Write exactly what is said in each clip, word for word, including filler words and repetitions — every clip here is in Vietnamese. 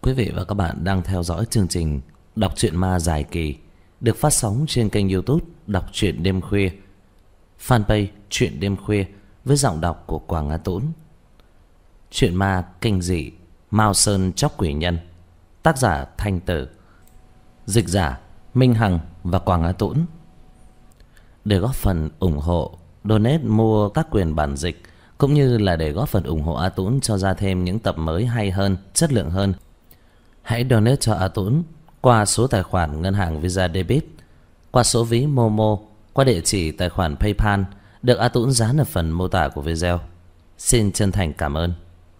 Quý vị và các bạn đang theo dõi chương trình Đọc truyện ma dài kỳ được phát sóng trên kênh YouTube Đọc truyện đêm khuya, fanpage Truyện đêm khuya với giọng đọc của Quảng Á Tũng. Truyện ma kinh dị Mao Sơn Chóc Quỷ Nhân, tác giả Thanh Tử, dịch giả Minh Hằng và Quảng Á Tũng. Để góp phần ủng hộ, donate mua các quyền bản dịch cũng như là để góp phần ủng hộ A Tũng cho ra thêm những tập mới hay hơn, chất lượng hơn, hãy donate cho A Tũng qua số tài khoản ngân hàng Visa Debit, qua số ví Momo, qua địa chỉ tài khoản PayPal được A Tũng dán ở phần mô tả của video. Xin chân thành cảm ơn.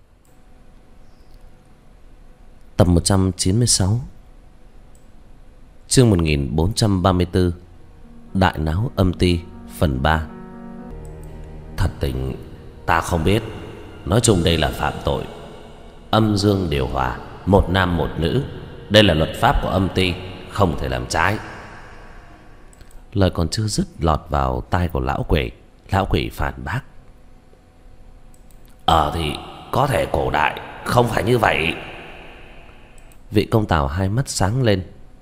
Tập một trăm chín mươi sáu, chương một nghìn bốn trăm ba mươi tư, Đại náo âm ty, phần ba. Thật tình ta không biết, nói chung đây là phạm tội. Âm dương điều hòa, một nam một nữ, đây là luật pháp của âm ty, không thể làm trái. Lời còn chưa dứt lọt vào tai của lão quỷ. Lão quỷ phản bác: Ờ thì có thể cổ đại không phải như vậy. Vị công tào hai mắt sáng lên: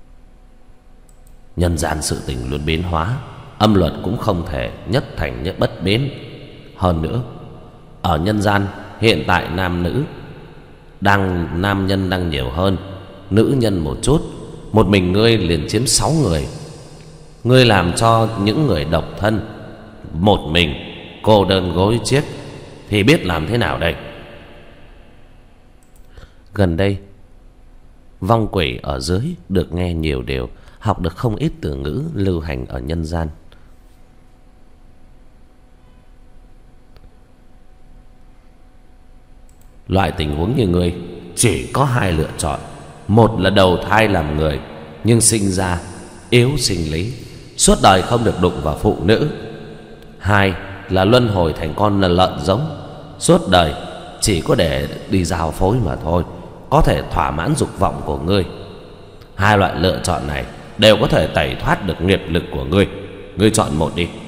Nhân gian sự tình luôn biến hóa, âm luật cũng không thể nhất thành nhất bất biến. Hơn nữa, ở nhân gian hiện tại nam nữ đang nam nhân đang nhiều hơn nữ nhân một chút. Một mình ngươi liền chiếm sáu người. Ngươi làm cho những người độc thân một mình cô đơn gối chiếc thì biết làm thế nào đây? Gần đây vong quỷ ở dưới được nghe nhiều điều, học được không ít từ ngữ lưu hành ở nhân gian. Loại tình huống như ngươi chỉ có hai lựa chọn: một là đầu thai làm người nhưng sinh ra yếu sinh lý, suốt đời không được đụng vào phụ nữ. Hai là luân hồi thành con lợn giống, suốt đời chỉ có để đi giao phối mà thôi, có thể thỏa mãn dục vọng của ngươi. Hai loại lựa chọn này đều có thể tẩy thoát được nghiệp lực của ngươi. Ngươi chọn một đi.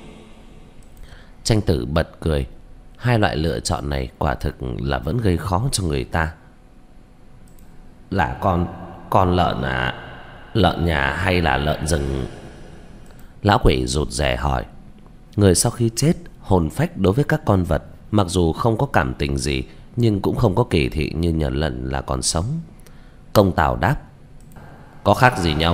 Tranh tử bật cười. Hai loại lựa chọn này quả thực là vẫn gây khó cho người ta. Là con con lợn à? Lợn nhà hay là lợn rừng? Lão quỷ rụt rè hỏi. Người sau khi chết, hồn phách đối với các con vật mặc dù không có cảm tình gì nhưng cũng không có kỳ thị như nhà lợn là còn sống. Công tào đáp: Có khác gì nhau?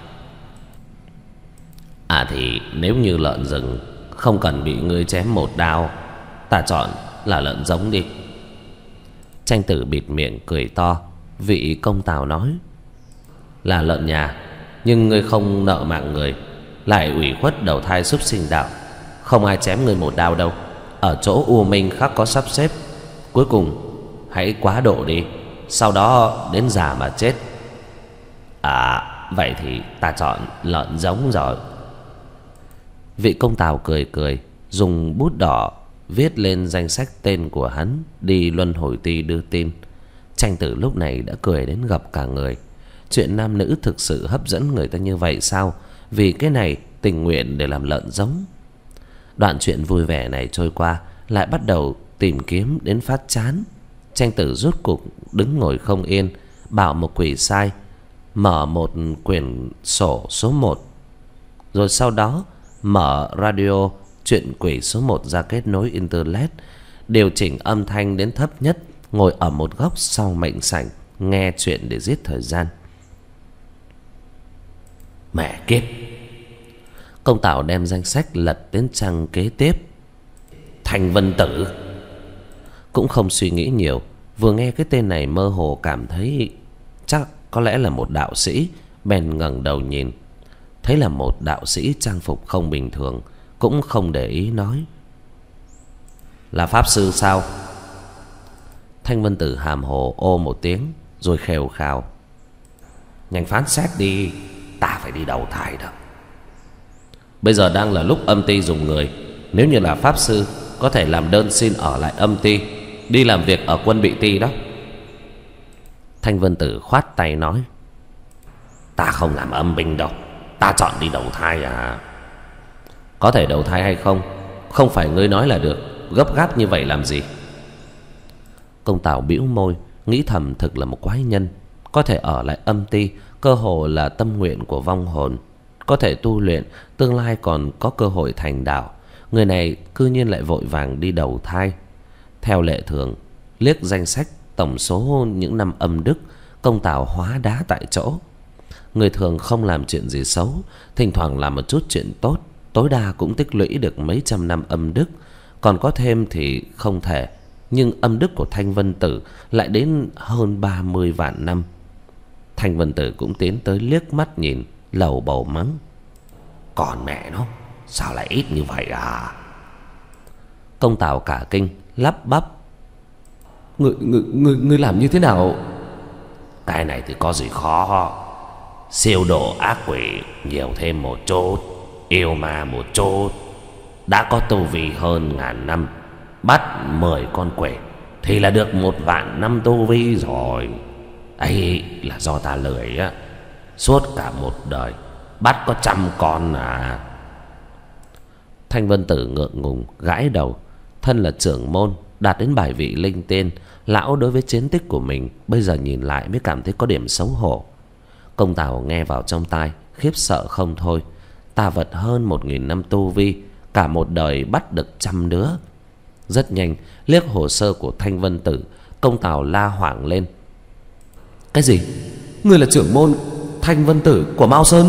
À thì nếu như lợn rừng không cần bị ngươi chém một đao, ta chọn là lợn giống đi. Tranh tử bịt miệng cười to. Vị công tào nói: Là lợn nhà, nhưng ngươi không nợ mạng người, lại ủy khuất đầu thai súc sinh đạo, không ai chém ngươi một đao đâu. Ở chỗ u minh khắc có sắp xếp. Cuối cùng hãy quá độ đi, sau đó đến già mà chết. À vậy thì ta chọn lợn giống rồi. Vị công tào cười cười, dùng bút đỏ viết lên danh sách tên của hắn đi luân hồi ty đưa tin. Tranh tử lúc này đã cười đến gập cả người. Chuyện nam nữ thực sự hấp dẫn người ta như vậy sao? Vì cái này tình nguyện để làm lợn giống. Đoạn chuyện vui vẻ này trôi qua, lại bắt đầu tìm kiếm đến phát chán. Tranh tử rốt cục đứng ngồi không yên, bảo một quỷ sai mở một quyển sổ số một, rồi sau đó mở radio Chuyện quỷ số một ra kết nối internet, điều chỉnh âm thanh đến thấp nhất, ngồi ở một góc sau mệnh sảnh nghe chuyện để giết thời gian. Mẹ kiếp! Công tào đem danh sách lật đến trang kế tiếp. Thanh Vân Tử. Cũng không suy nghĩ nhiều, vừa nghe cái tên này mơ hồ cảm thấy chắc có lẽ là một đạo sĩ, bèn ngẩng đầu nhìn. Thấy là một đạo sĩ trang phục không bình thường, cũng không để ý nói: Là pháp sư sao? Thanh Vân Tử hàm hồ ô một tiếng rồi khều khào: Nhanh phán xét đi, ta phải đi đầu thai đó. Bây giờ đang là lúc âm ty dùng người. Nếu như là pháp sư, có thể làm đơn xin ở lại âm ty, đi làm việc ở quân bị ty đó. Thanh Vân Tử khoát tay nói: Ta không làm âm binh đâu, ta chọn đi đầu thai à. Có thể đầu thai hay không, không phải ngươi nói là được, gấp gáp như vậy làm gì? Công tào bĩu môi, nghĩ thầm thực là một quái nhân. có thể ở lại âm ti, cơ hồ là tâm nguyện của vong hồn. Có thể tu luyện, tương lai còn có cơ hội thành đạo. Người này cư nhiên lại vội vàng đi đầu thai. Theo lệ thường, liếc danh sách tổng số những năm âm đức, Công Tào hóa đá tại chỗ. Người thường không làm chuyện gì xấu, thỉnh thoảng làm một chút chuyện tốt, tối đa cũng tích lũy được mấy trăm năm âm đức. Còn có thêm thì không thể. Nhưng âm đức của Thanh Vân Tử lại đến hơn ba mươi vạn năm. Thanh Vân Tử cũng tiến tới liếc mắt nhìn, lầu bầu mắng: "Còn mẹ nó, sao lại ít như vậy à?" Công Tào cả kinh, lắp bắp: Người, người, người, người làm như thế nào?" "Cái này thì có gì khó. Siêu độ ác quỷ nhiều thêm một chút, yêu ma một chút. Đã có tu vi hơn ngàn năm, bắt mười con quỷ thì là được một vạn năm tu vi rồi. Ấy là do ta lười á, suốt cả một đời bắt có trăm con à." Thanh Vân Tử ngượng ngùng gãi đầu. Thân là trưởng môn, đạt đến bài vị linh tiên, lão đối với chiến tích của mình bây giờ nhìn lại mới cảm thấy có điểm xấu hổ. Công Tào nghe vào trong tai, khiếp sợ không thôi. Tà vật hơn một nghìn năm tu vi, cả một đời bắt được trăm đứa. Rất nhanh, liếc hồ sơ của Thanh Vân Tử, Công Tào la hoảng lên: "Cái gì? Ngươi là trưởng môn Thanh Vân Tử của Mao Sơn?"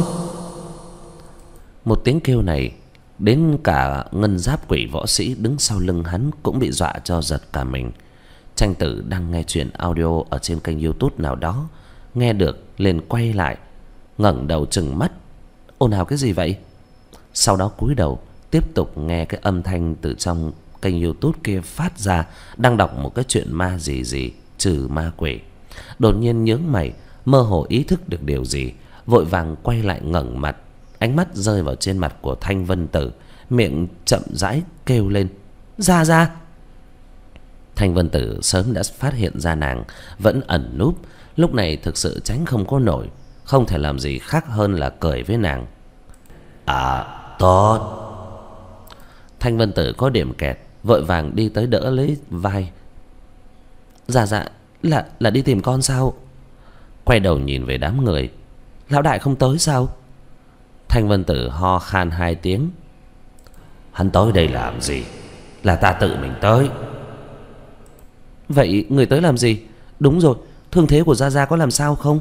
Một tiếng kêu này, đến cả ngân giáp quỷ võ sĩ đứng sau lưng hắn cũng bị dọa cho giật cả mình. Tranh Tử đang nghe chuyện audio ở trên kênh YouTube nào đó, nghe được liền quay lại, ngẩng đầu trừng mắt: "Ồn ào cái gì vậy?" Sau đó cúi đầu tiếp tục nghe cái âm thanh từ trong kênh YouTube kia phát ra, đang đọc một cái chuyện ma gì gì trừ ma quỷ. Đột nhiên nhướng mày, mơ hồ ý thức được điều gì, vội vàng quay lại ngẩng mặt, ánh mắt rơi vào trên mặt của Thanh Vân Tử, miệng chậm rãi kêu lên: "Ra ra!" Thanh Vân Tử sớm đã phát hiện ra nàng vẫn ẩn núp, lúc này thực sự tránh không có nổi, không thể làm gì khác hơn là cười với nàng: "À, tốt." Thanh Vân Tử có điểm kẹt, vội vàng đi tới đỡ lấy vai: "Dạ dạ, là là đi tìm con sao?" Quay đầu nhìn về đám người: "Lão đại không tới sao?" Thanh Vân Tử ho khan hai tiếng: "Hắn tới đây làm gì? Là ta tự mình tới." "Vậy người tới làm gì? Đúng rồi, thương thế của Gia Gia có làm sao không?"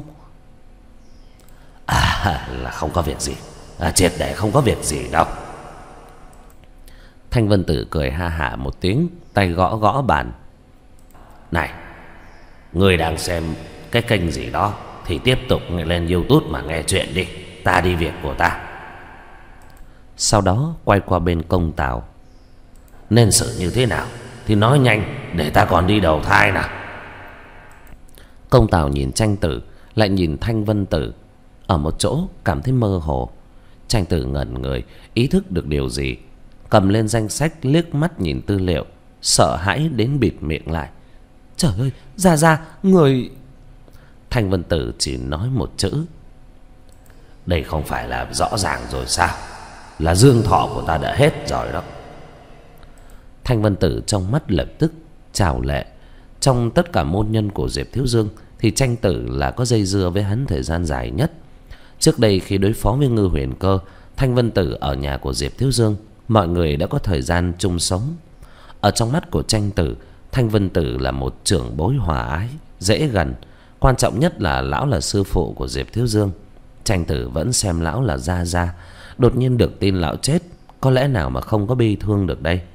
"À, là không có việc gì, à, triệt để không có việc gì đâu." Thanh Vân Tử cười ha hả một tiếng, tay gõ gõ bàn: "Này, người đang xem cái kênh gì đó thì tiếp tục lên YouTube mà nghe chuyện đi, ta đi việc của ta." Sau đó quay qua bên Công Tào: "Nên xử như thế nào thì nói nhanh, để ta còn đi đầu thai nào." Công Tào nhìn Tranh Tử, lại nhìn Thanh Vân Tử, ở một chỗ cảm thấy mơ hồ. Tranh Tử ngẩn người, ý thức được điều gì, cầm lên danh sách liếc mắt nhìn tư liệu, sợ hãi đến bịt miệng lại: "Trời ơi, Gia Gia, người..." Thanh Vân Tử chỉ nói một chữ: "Đây không phải là rõ ràng rồi sao? Là dương thọ của ta đã hết rồi đó." Thanh Vân Tử trong mắt lập tức trào lệ. Trong tất cả môn nhân của Diệp Thiếu Dương thì Tranh Tử là có dây dưa với hắn thời gian dài nhất. Trước đây khi đối phó với Ngư Huyền Cơ, Thanh Vân Tử ở nhà của Diệp Thiếu Dương, mọi người đã có thời gian chung sống. Ở trong mắt của Tranh Tử, Thanh Vân Tử là một trưởng bối hòa ái, dễ gần. Quan trọng nhất là lão là sư phụ của Diệp Thiếu Dương. Tranh Tử vẫn xem lão là Gia Gia. Đột nhiên được tin lão chết, có lẽ nào mà không có bi thương được đây.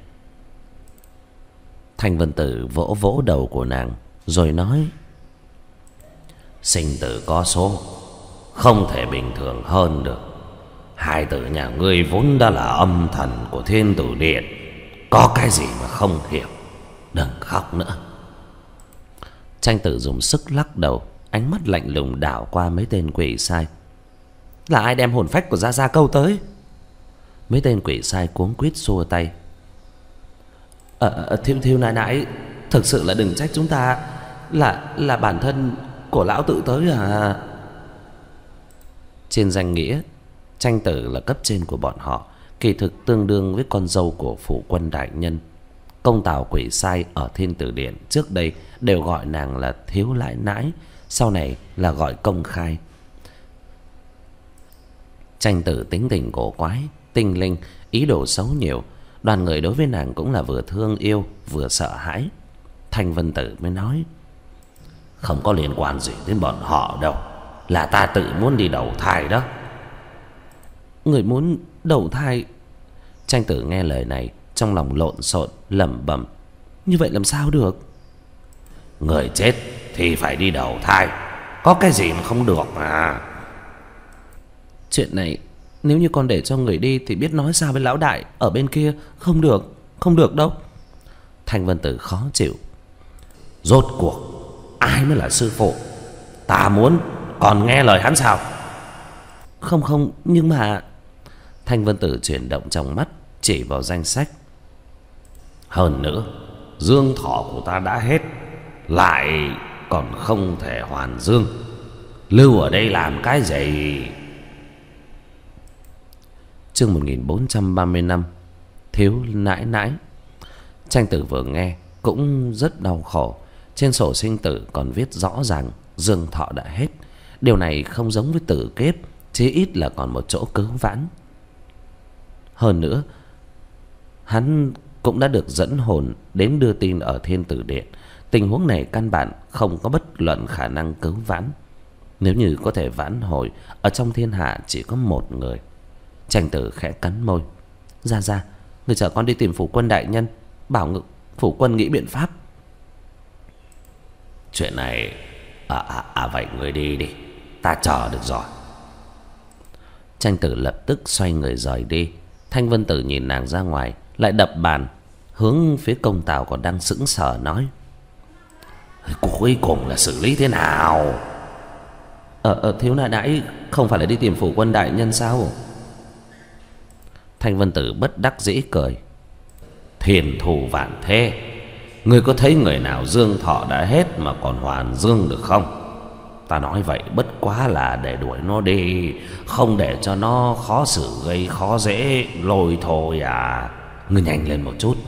Thanh Vân Tử vỗ vỗ đầu của nàng rồi nói: "Sinh tử có số, không thể bình thường hơn được. Hai tử nhà ngươi vốn đã là âm thần của Thiên Tử Điện, có cái gì mà không hiểu. Đừng khóc nữa." Tranh Tử dùng sức lắc đầu, ánh mắt lạnh lùng đảo qua mấy tên quỷ sai: "Là ai đem hồn phách của Gia Gia câu tới?" Mấy tên quỷ sai cuống quýt xua tay: Ờ, thiếu thiếu nãi nãi, thực sự là đừng trách chúng ta, là là bản thân của lão tự tới à." Trên danh nghĩa, Tranh Tử là cấp trên của bọn họ, kỳ thực tương đương với con dâu của phủ quân đại nhân. Công Tào quỷ sai ở Thiên Tử Điện trước đây đều gọi nàng là thiếu nãi nãi, sau này là gọi công khai. Tranh Tử tính tình cổ quái, tinh linh, ý đồ xấu nhiều. Đoàn người đối với nàng cũng là vừa thương yêu vừa sợ hãi. Thanh Vân Tử mới nói: không có liên quan gì đến bọn họ đâu, là ta tự muốn đi đầu thai đó. Người muốn đầu thai? Tranh Tử nghe lời này trong lòng lộn xộn, lẩm bẩm: như vậy làm sao được? Người chết thì phải đi đầu thai, có cái gì mà không được mà. Chuyện này nếu như con để cho người đi thì biết nói sao với lão đại ở bên kia. Không được, không được đâu. Thanh Vân Tử khó chịu: rốt cuộc ai mới là sư phụ? Ta muốn còn nghe lời hắn sao? Không không, nhưng mà... Thanh Vân Tử chuyển động trong mắt, chỉ vào danh sách. Hơn nữa, dương thọ của ta đã hết, lại còn không thể hoàn dương, lưu ở đây làm cái gì? Chương một nghìn bốn trăm ba mươi lăm. Thiếu nãi nãi. Tranh Tử vừa nghe cũng rất đau khổ. Trên sổ sinh tử còn viết rõ ràng dương thọ đã hết. Điều này không giống với tử kiếp, chí ít là còn một chỗ cứu vãn. Hơn nữa, hắn cũng đã được dẫn hồn đến đưa tin ở Thiên Tử Điện. Tình huống này căn bản không có bất luận khả năng cứu vãn. Nếu như có thể vãn hồi, ở trong thiên hạ chỉ có một người. Tranh Tử khẽ cắn môi: ra ra, người chờ con đi tìm phủ quân đại nhân, bảo ngự phủ quân nghĩ biện pháp. Chuyện này à, à, à vậy người đi đi, ta chờ được rồi. Tranh Tử lập tức xoay người rời đi. Thanh Vân Tử nhìn nàng ra ngoài, lại đập bàn, hướng phía Công Tào còn đang sững sờ nói: cuối cùng là xử lý thế nào? Ờ, ờ thiếu nãi nãi không phải là đi tìm phủ quân đại nhân sao? Thanh Vân Tử bất đắc dĩ cười: thiên thù vạn thế, ngươi có thấy người nào dương thọ đã hết mà còn hoàn dương được không? Ta nói vậy bất quá là để đuổi nó đi, không để cho nó khó xử gây khó dễ lôi thôi à. Ngươi nhanh lên một chút.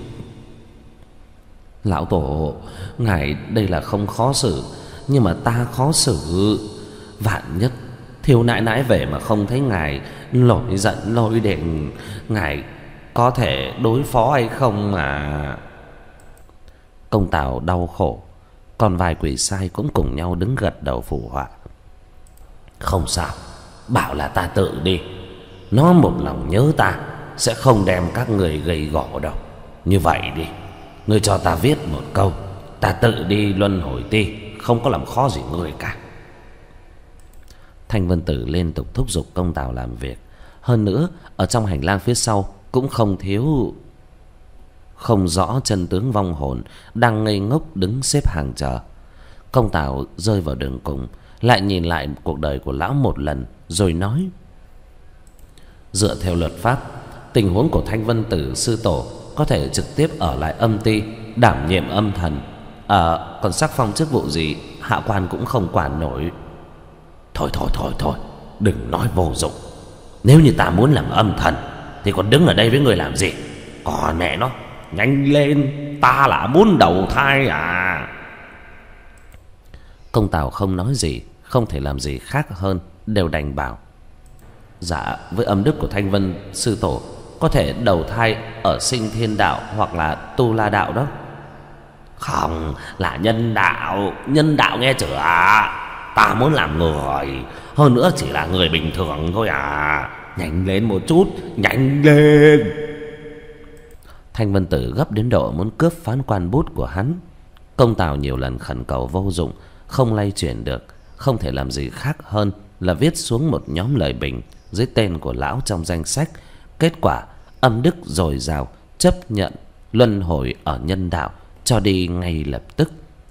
Lão tổ, ngài đây là không khó xử, nhưng mà ta khó xử. Vạn nhất thiếu nãi nãi về mà không thấy ngài nổi giận lôi điện, ngài có thể đối phó hay không mà? Công Tào đau khổ, còn vài quỷ sai cũng cùng nhau đứng gật đầu phụ họa. Không sao, bảo là ta tự đi, nó một lòng nhớ ta, sẽ không đem các người gầy gò đâu. Như vậy đi, ngươi cho ta viết một câu, ta tự đi luân hồi ti, không có làm khó gì ngươi cả. Thanh Vân Tử liên tục thúc giục Công Tào làm việc. Hơn nữa, ở trong hành lang phía sau cũng không thiếu không rõ chân tướng vong hồn đang ngây ngốc đứng xếp hàng chờ. Công Tào rơi vào đường cùng, lại nhìn lại cuộc đời của lão một lần, rồi nói: dựa theo luật pháp, tình huống của Thanh Vân Tử sư tổ có thể trực tiếp ở lại âm ti đảm nhiệm âm thần. À, còn sắc phong chức vụ gì hạ quan cũng không quản nổi. Thôi thôi thôi thôi, đừng nói vô dụng. Nếu như ta muốn làm âm thần thì còn đứng ở đây với người làm gì? Còn mẹ nó, nhanh lên, ta là muốn đầu thai à. Công Tào không nói gì, không thể làm gì khác hơn, đều đành bảo: dạ, với âm đức của Thanh Vân sư tổ có thể đầu thai ở Sinh Thiên Đạo hoặc là Tu La Đạo đó. Không, là nhân đạo. Nhân đạo nghe chưa? Ta muốn làm người, hơn nữa chỉ là người bình thường thôi à. Nhanh lên một chút, nhanh lên. Thanh Vân Tử gấp đến độ muốn cướp phán quan bút của hắn. Công Tào nhiều lần khẩn cầu vô dụng, không lay chuyển được, không thể làm gì khác hơn là viết xuống một nhóm lời bình dưới tên của lão trong danh sách. Kết quả âm đức dồi dào, chấp nhận luân hồi ở nhân đạo, cho đi ngay lập tức.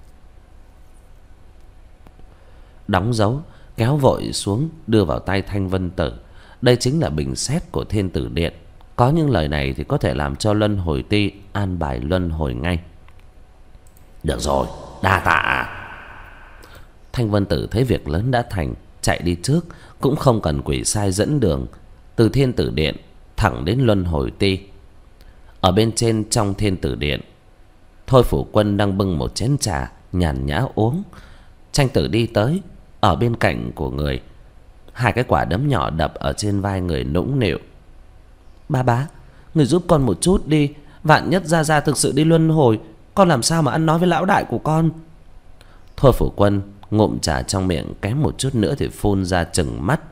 Đóng dấu, kéo vội xuống đưa vào tay Thanh Vân Tử. Đây chính là bình xét của Thiên Tử Điện. Có những lời này thì có thể làm cho luân hồi ti an bài luân hồi ngay. Được rồi, đa tạ. Thanh Vân Tử thấy việc lớn đã thành, chạy đi trước, cũng không cần quỷ sai dẫn đường. Từ Thiên Tử Điện thẳng đến luân hồi ti. Ở bên trên trong Thiên Tử Điện, Thôi Phủ Quân đang bưng một chén trà nhàn nhã uống. Tranh Tử đi tới, ở bên cạnh của người, hai cái quả đấm nhỏ đập ở trên vai người nũng nịu. Ba bá, người giúp con một chút đi, vạn nhất Gia Gia thực sự đi luân hồi, con làm sao mà ăn nói với lão đại của con. Thôi Phủ Quân ngụm trà trong miệng kém một chút nữa thì phun ra chừng mắt.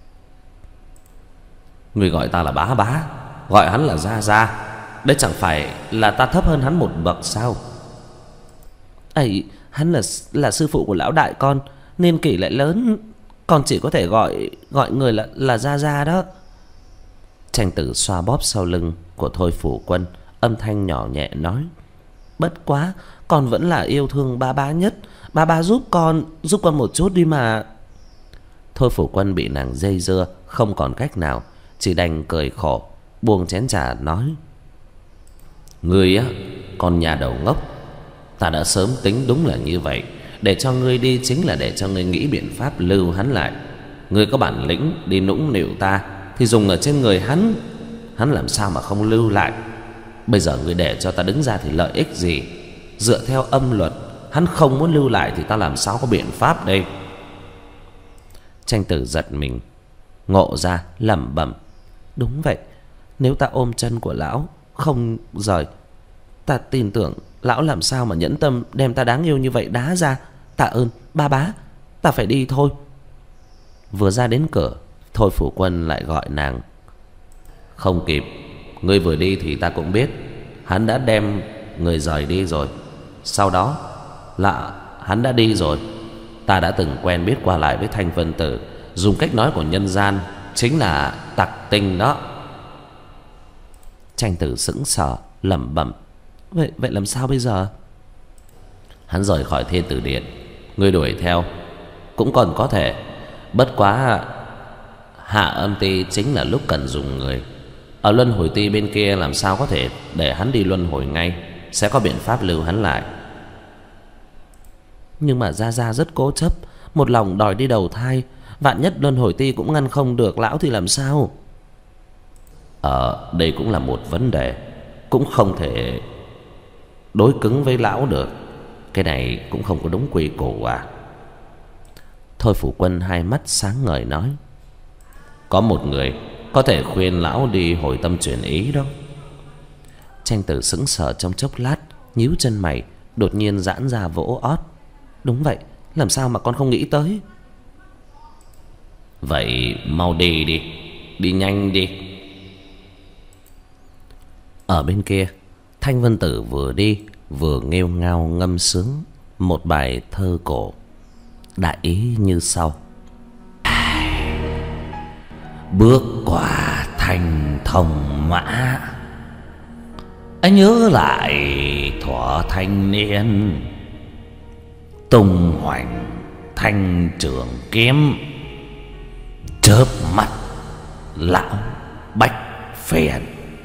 Người gọi ta là bá bá, gọi hắn là Gia Gia, đấy chẳng phải là ta thấp hơn hắn một bậc sao? ấy hắn là là sư phụ của lão đại con, niên kỷ lại lớn, con chỉ có thể gọi gọi người là là Gia Gia đó. Tranh Tử xoa bóp sau lưng của Thôi Phủ Quân, âm thanh nhỏ nhẹ nói: Bất quá con vẫn là yêu thương ba bá nhất, ba bá giúp con, giúp con một chút đi mà. Thôi Phủ Quân bị nàng dây dưa không còn cách nào, chỉ đành cười khổ, buông chén trà nói: Ngươi á, con nhà đầu ngốc, ta đã sớm tính đúng là như vậy. Để cho ngươi đi chính là để cho ngươi nghĩ biện pháp lưu hắn lại. Ngươi có bản lĩnh đi nũng nịu ta thì dùng ở trên người hắn, hắn làm sao mà không lưu lại. Bây giờ ngươi để cho ta đứng ra thì lợi ích gì? Dựa theo âm luật, hắn không muốn lưu lại thì ta làm sao có biện pháp đây? Tranh Tử giật mình, ngộ ra lẩm bẩm: Đúng vậy, nếu ta ôm chân của lão không rời, ta tin tưởng lão làm sao mà nhẫn tâm đem ta đáng yêu như vậy đá ra. Tạ ơn ba bá, ta phải đi thôi. Vừa ra đến cửa, Thôi Phủ Quân lại gọi nàng: Không kịp, ngươi vừa đi thì ta cũng biết hắn đã đem người rời đi rồi. Sau đó là hắn đã đi rồi. Ta đã từng quen biết qua lại với Thanh Vân Tử, dùng cách nói của nhân gian chính là tặc tinh đó. Tranh Tử sững sờ lẩm bẩm: Vậy vậy làm sao bây giờ? Hắn rời khỏi Thiên Tử Điện, ngươi đuổi theo cũng còn có thể. Bất quá hạ âm ti chính là lúc cần dùng người. Ở luân hồi ti bên kia làm sao có thể để hắn đi luân hồi ngay, sẽ có biện pháp lưu hắn lại. Nhưng mà Gia Gia rất cố chấp, một lòng đòi đi đầu thai, vạn nhất luân hồi ti cũng ngăn không được lão thì làm sao? Ờ, đây cũng là một vấn đề, cũng không thể đối cứng với lão được. Cái này cũng không có đúng quy củ à? Thôi Phủ Quân hai mắt sáng ngời nói: Có một người có thể khuyên lão đi hồi tâm chuyển ý đó. Tranh Tử sững sờ trong chốc lát, nhíu chân mày, đột nhiên giãn ra vỗ ót: Đúng vậy, làm sao mà con không nghĩ tới? Vậy mau đi đi, đi nhanh đi. Ở bên kia, Thanh Vân Tử vừa đi vừa nghêu ngao ngâm sướng một bài thơ cổ, đại ý như sau: Bước qua thành Thông Mã, anh nhớ lại thuở thanh niên, tung hoành thanh trường kiếm, chớp mắt lão bách phiền.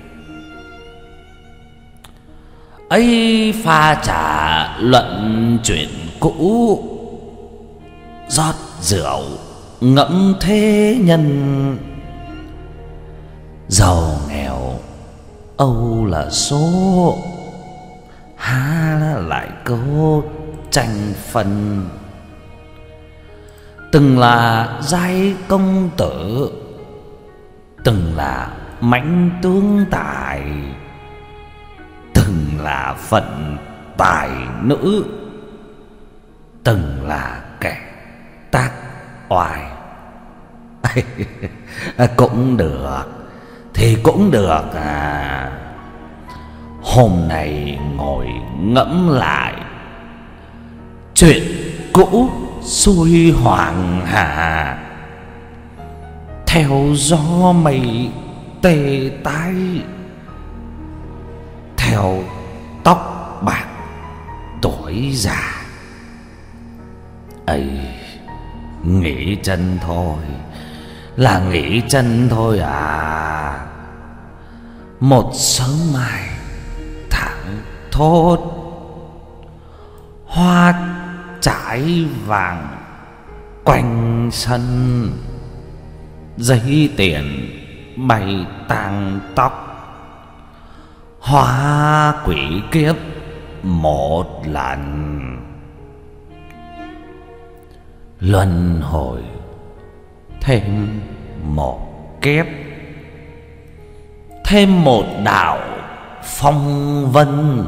Ấy pha trà luận chuyện cũ, rót rượu ngẫm thế nhân, giàu nghèo âu là số, há lại câu tranh phân. Từng là giai công tử, từng là mãnh tướng tài, từng là phận tài nữ, từng là kẻ tác oai. Cũng được thì cũng được à. Hôm nay ngồi ngẫm lại, chuyện cũ xuôi hoàng hà, theo gió mây tê tái, theo tóc bạc tuổi già. Ấy, nghỉ chân thôi, là nghỉ chân thôi à. Một sớm mai tháng thốt, hoa trải vàng quanh sân, giấy tiền bay tang tóc, hóa quỷ kiếp một lần. luân hồi thêm một kiếp, thêm một đạo phong vân,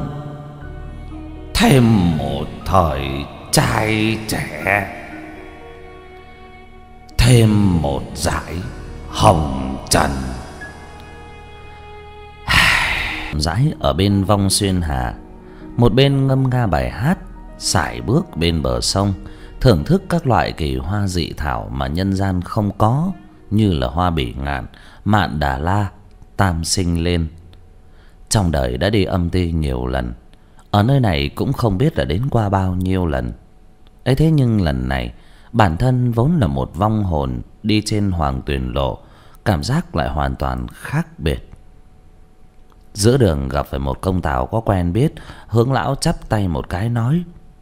thêm một thời trai trẻ, thêm một dải hồng trần. Dãi ở bên vong xuyên hà, một bên ngâm nga bài hát, sải bước bên bờ sông, thưởng thức các loại kỳ hoa dị thảo mà nhân gian không có, như là hoa bỉ ngạn, mạn đà la, tam sinh lên. Trong đời đã đi âm ty nhiều lần, ở nơi này cũng không biết là đến qua bao nhiêu lần. ấy thế nhưng lần này bản thân vốn là một vong hồn đi trên hoàng tuyền lộ, cảm giác lại hoàn toàn khác biệt. Giữa đường gặp phải một công tào có quen biết, hướng lão chắp tay một cái nói: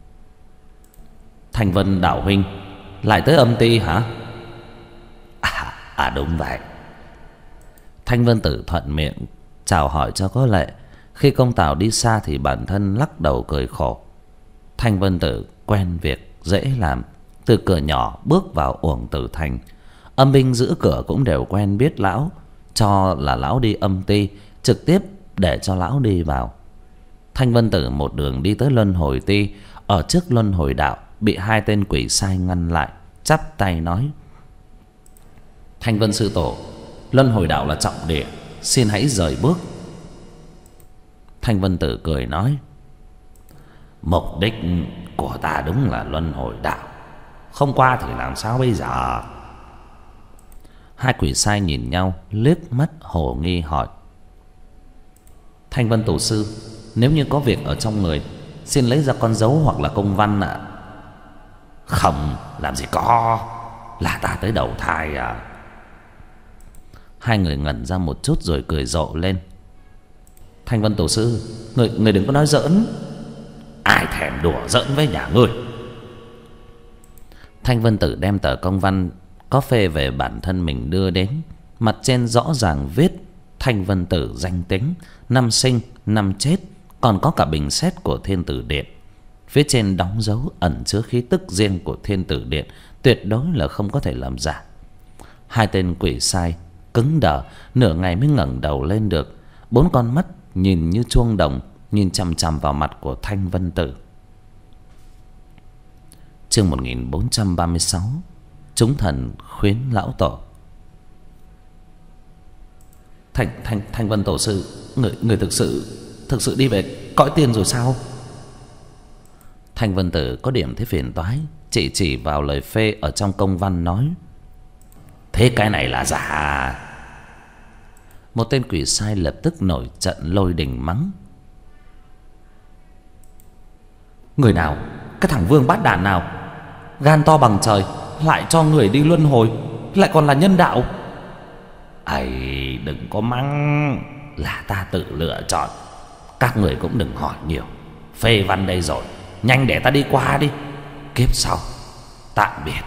Thanh Vân đạo huynh lại tới âm ty hả? À, à đúng vậy. Thanh Vân Tử thuận miệng chào hỏi cho có lệ. Khi công tào đi xa thì bản thân lắc đầu cười khổ. Thanh Vân Tử quen việc dễ làm, từ cửa nhỏ bước vào uổng tử thành, âm binh giữ cửa cũng đều quen biết lão, cho là lão đi âm ty, trực tiếp để cho lão đi vào. Thanh Vân Tử một đường đi tới luân hồi ty. Ở trước luân hồi đạo bị hai tên quỷ sai ngăn lại, chắp tay nói: Thanh Vân sư tổ, luân hồi đạo là trọng địa, xin hãy rời bước. Thanh Vân Tử cười nói: Mục đích của ta đúng là luân hồi đạo, không qua thì làm sao bây giờ? Hai quỷ sai nhìn nhau, liếc mắt hồ nghi hỏi: Thanh Vân tổ sư, nếu như có việc ở trong người, xin lấy ra con dấu hoặc là công văn ạ. À? Không, làm gì có, là ta tới đầu thai à. Hai người ngẩn ra một chút rồi cười rộ lên: Thanh Vân tổ sư, người người đừng có nói giỡn. Ai thèm đùa giỡn với nhà ngươi. Thanh Vân Tử đem tờ công văn có phê về bản thân mình đưa đến, mặt trên rõ ràng viết Thanh Vân Tử danh tính, năm sinh, năm chết, còn có cả bình xét của Thiên Tử Điện. Phía trên đóng dấu ẩn chứa khí tức riêng của Thiên Tử Điện, tuyệt đối là không có thể làm giả. Hai tên quỷ sai cứng đờ, nửa ngày mới ngẩng đầu lên được, bốn con mắt nhìn như chuông đồng, nhìn chằm chằm vào mặt của Thanh Vân Tử. Chương một nghìn bốn trăm ba mươi sáu. Chúng thần khuyến lão tổ. Thanh Thanh Thanh Vân tổ sư, người người thực sự thực sự đi về cõi tiên rồi sao? Thanh Vân Tử có điểm thấy phiền toái, chỉ chỉ vào lời phê ở trong công văn nói: Thế cái này là giả. Một tên quỷ sai lập tức nổi trận lôi đình mắng: Người nào, cái thằng vương bát đàn nào, gan to bằng trời, lại cho người đi luân hồi, lại còn là nhân đạo. Ấy, đừng có mắng, là ta tự lựa chọn. Các người cũng đừng hỏi nhiều. Phê văn đây rồi, nhanh để ta đi qua đi. Kiếp sau tạm biệt.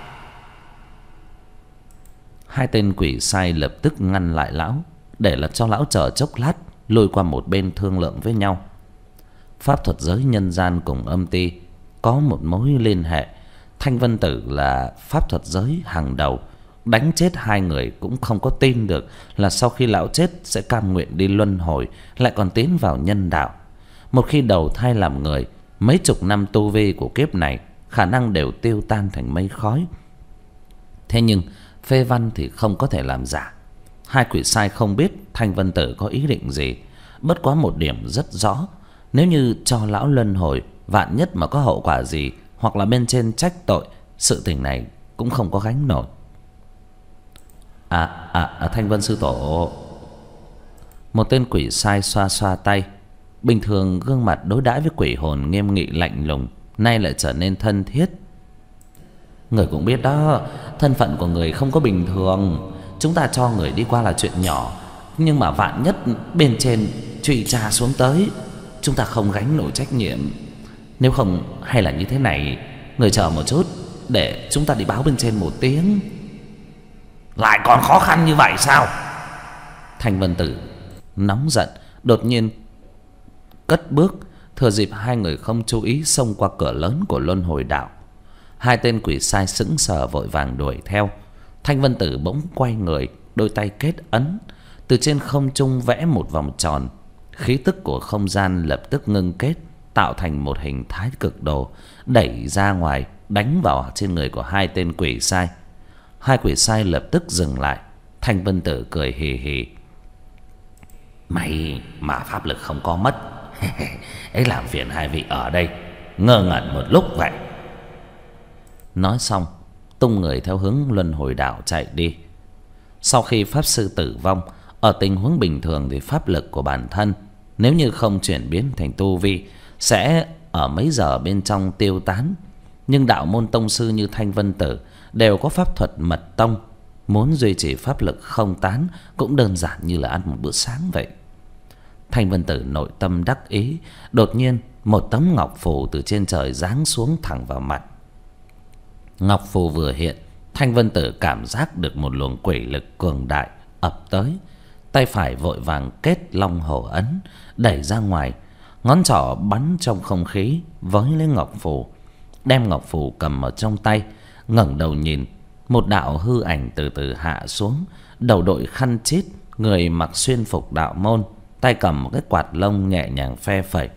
Hai tên quỷ sai lập tức ngăn lại lão, để là cho lão chờ chốc lát, lùi qua một bên thương lượng với nhau. Pháp thuật giới nhân gian cùng âm ty có một mối liên hệ. Thanh Vân Tử là pháp thuật giới hàng đầu, đánh chết hai người cũng không có tin được là sau khi lão chết sẽ cam nguyện đi luân hồi, lại còn tiến vào nhân đạo. Một khi đầu thai làm người, mấy chục năm tu vi của kiếp này khả năng đều tiêu tan thành mây khói. Thế nhưng phê văn thì không có thể làm giả. Hai quỷ sai không biết Thanh Vân Tử có ý định gì, bất quá một điểm rất rõ: nếu như cho lão luân hồi, vạn nhất mà có hậu quả gì, hoặc là bên trên trách tội, sự tình này cũng không có gánh nổi. À, à, à Thanh Vân sư tổ. Một tên quỷ sai xoa xoa tay. Bình thường gương mặt đối đãi với quỷ hồn nghiêm nghị lạnh lùng, nay lại trở nên thân thiết. Người cũng biết đó, thân phận của người không có bình thường. Chúng ta cho người đi qua là chuyện nhỏ, nhưng mà vạn nhất bên trên truy tra xuống tới, chúng ta không gánh nổi trách nhiệm. Nếu không, hay là như thế này, người chờ một chút, để chúng ta đi báo bên trên một tiếng. Lại còn khó khăn như vậy sao? Thanh Vân Tử nóng giận, đột nhiên cất bước, thừa dịp hai người không chú ý xông qua cửa lớn của luân hồi đạo. Hai tên quỷ sai sững sờ vội vàng đuổi theo. Thanh Vân Tử bỗng quay người, đôi tay kết ấn, từ trên không trung vẽ một vòng tròn. Khí tức của không gian lập tức ngưng kết, tạo thành một hình thái cực đồ, đẩy ra ngoài, đánh vào trên người của hai tên quỷ sai. Hai quỷ sai lập tức dừng lại. Thanh Vân Tử cười hì hì. May mà pháp lực không có mất. Ấy làm phiền hai vị ở đây ngơ ngẩn một lúc vậy. Nói xong tung người theo hướng luân hồi đảo chạy đi. Sau khi pháp sư tử vong, ở tình huống bình thường thì pháp lực của bản thân nếu như không chuyển biến thành tu vi sẽ ở mấy giờ bên trong tiêu tán. Nhưng đạo môn tông sư như Thanh Vân Tử đều có pháp thuật mật tông, muốn duy trì pháp lực không tán cũng đơn giản như là ăn một bữa sáng vậy. Thanh Vân Tử nội tâm đắc ý, đột nhiên một tấm ngọc phù từ trên trời giáng xuống thẳng vào mặt. Ngọc phù vừa hiện, Thanh Vân Tử cảm giác được một luồng quỷ lực cường đại ập tới. Tay phải vội vàng kết long hổ ấn, đẩy ra ngoài, ngón trỏ bắn trong không khí với lấy ngọc phù, đem ngọc phù cầm ở trong tay, ngẩng đầu nhìn. Một đạo hư ảnh từ từ hạ xuống, đầu đội khăn chít, người mặc xuyên phục đạo môn, tay cầm một cái quạt lông nhẹ nhàng phe phẩy.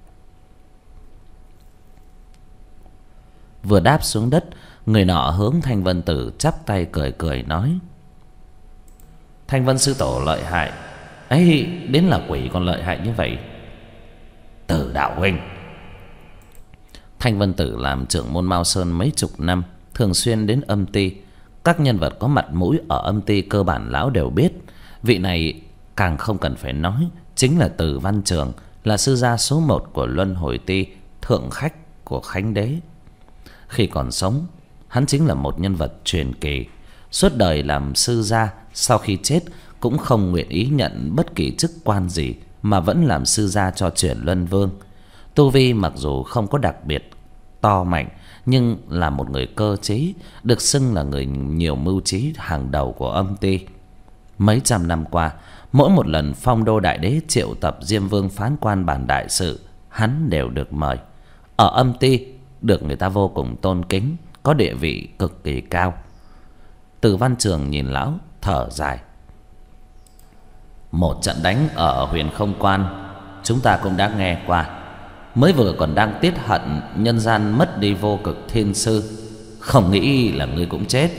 Vừa đáp xuống đất, người nọ hướng Thanh Vân Tử chắp tay cười cười nói: Thanh Vân sư tổ lợi hại ấy, đến là quỷ còn lợi hại như vậy. Tử đạo huynh. Thanh Vân Tử làm trưởng môn Mao Sơn mấy chục năm, thường xuyên đến âm ty. Các nhân vật có mặt mũi ở âm ty cơ bản lão đều biết. Vị này càng không cần phải nói, chính là Từ Văn Trường, là sư gia số một của Luân Hồi Ty, thượng khách của Khánh Đế. Khi còn sống, hắn chính là một nhân vật truyền kỳ. Suốt đời làm sư gia, sau khi chết cũng không nguyện ý nhận bất kỳ chức quan gì, mà vẫn làm sư gia cho Chuyển Luân Vương. Tu vi mặc dù không có đặc biệt to mạnh, nhưng là một người cơ trí, được xưng là người nhiều mưu trí hàng đầu của âm ty. Mấy trăm năm qua, mỗi một lần Phong Đô Đại Đế triệu tập Diêm Vương phán quan bàn đại sự, hắn đều được mời. Ở âm ty được người ta vô cùng tôn kính, có địa vị cực kỳ cao. Từ Văn Trường nhìn lão thở dài. Một trận đánh ở Huyền Không Quan chúng ta cũng đã nghe qua. Mới vừa còn đang tiết hận nhân gian mất đi vô cực thiên sư, không nghĩ là ngươi cũng chết.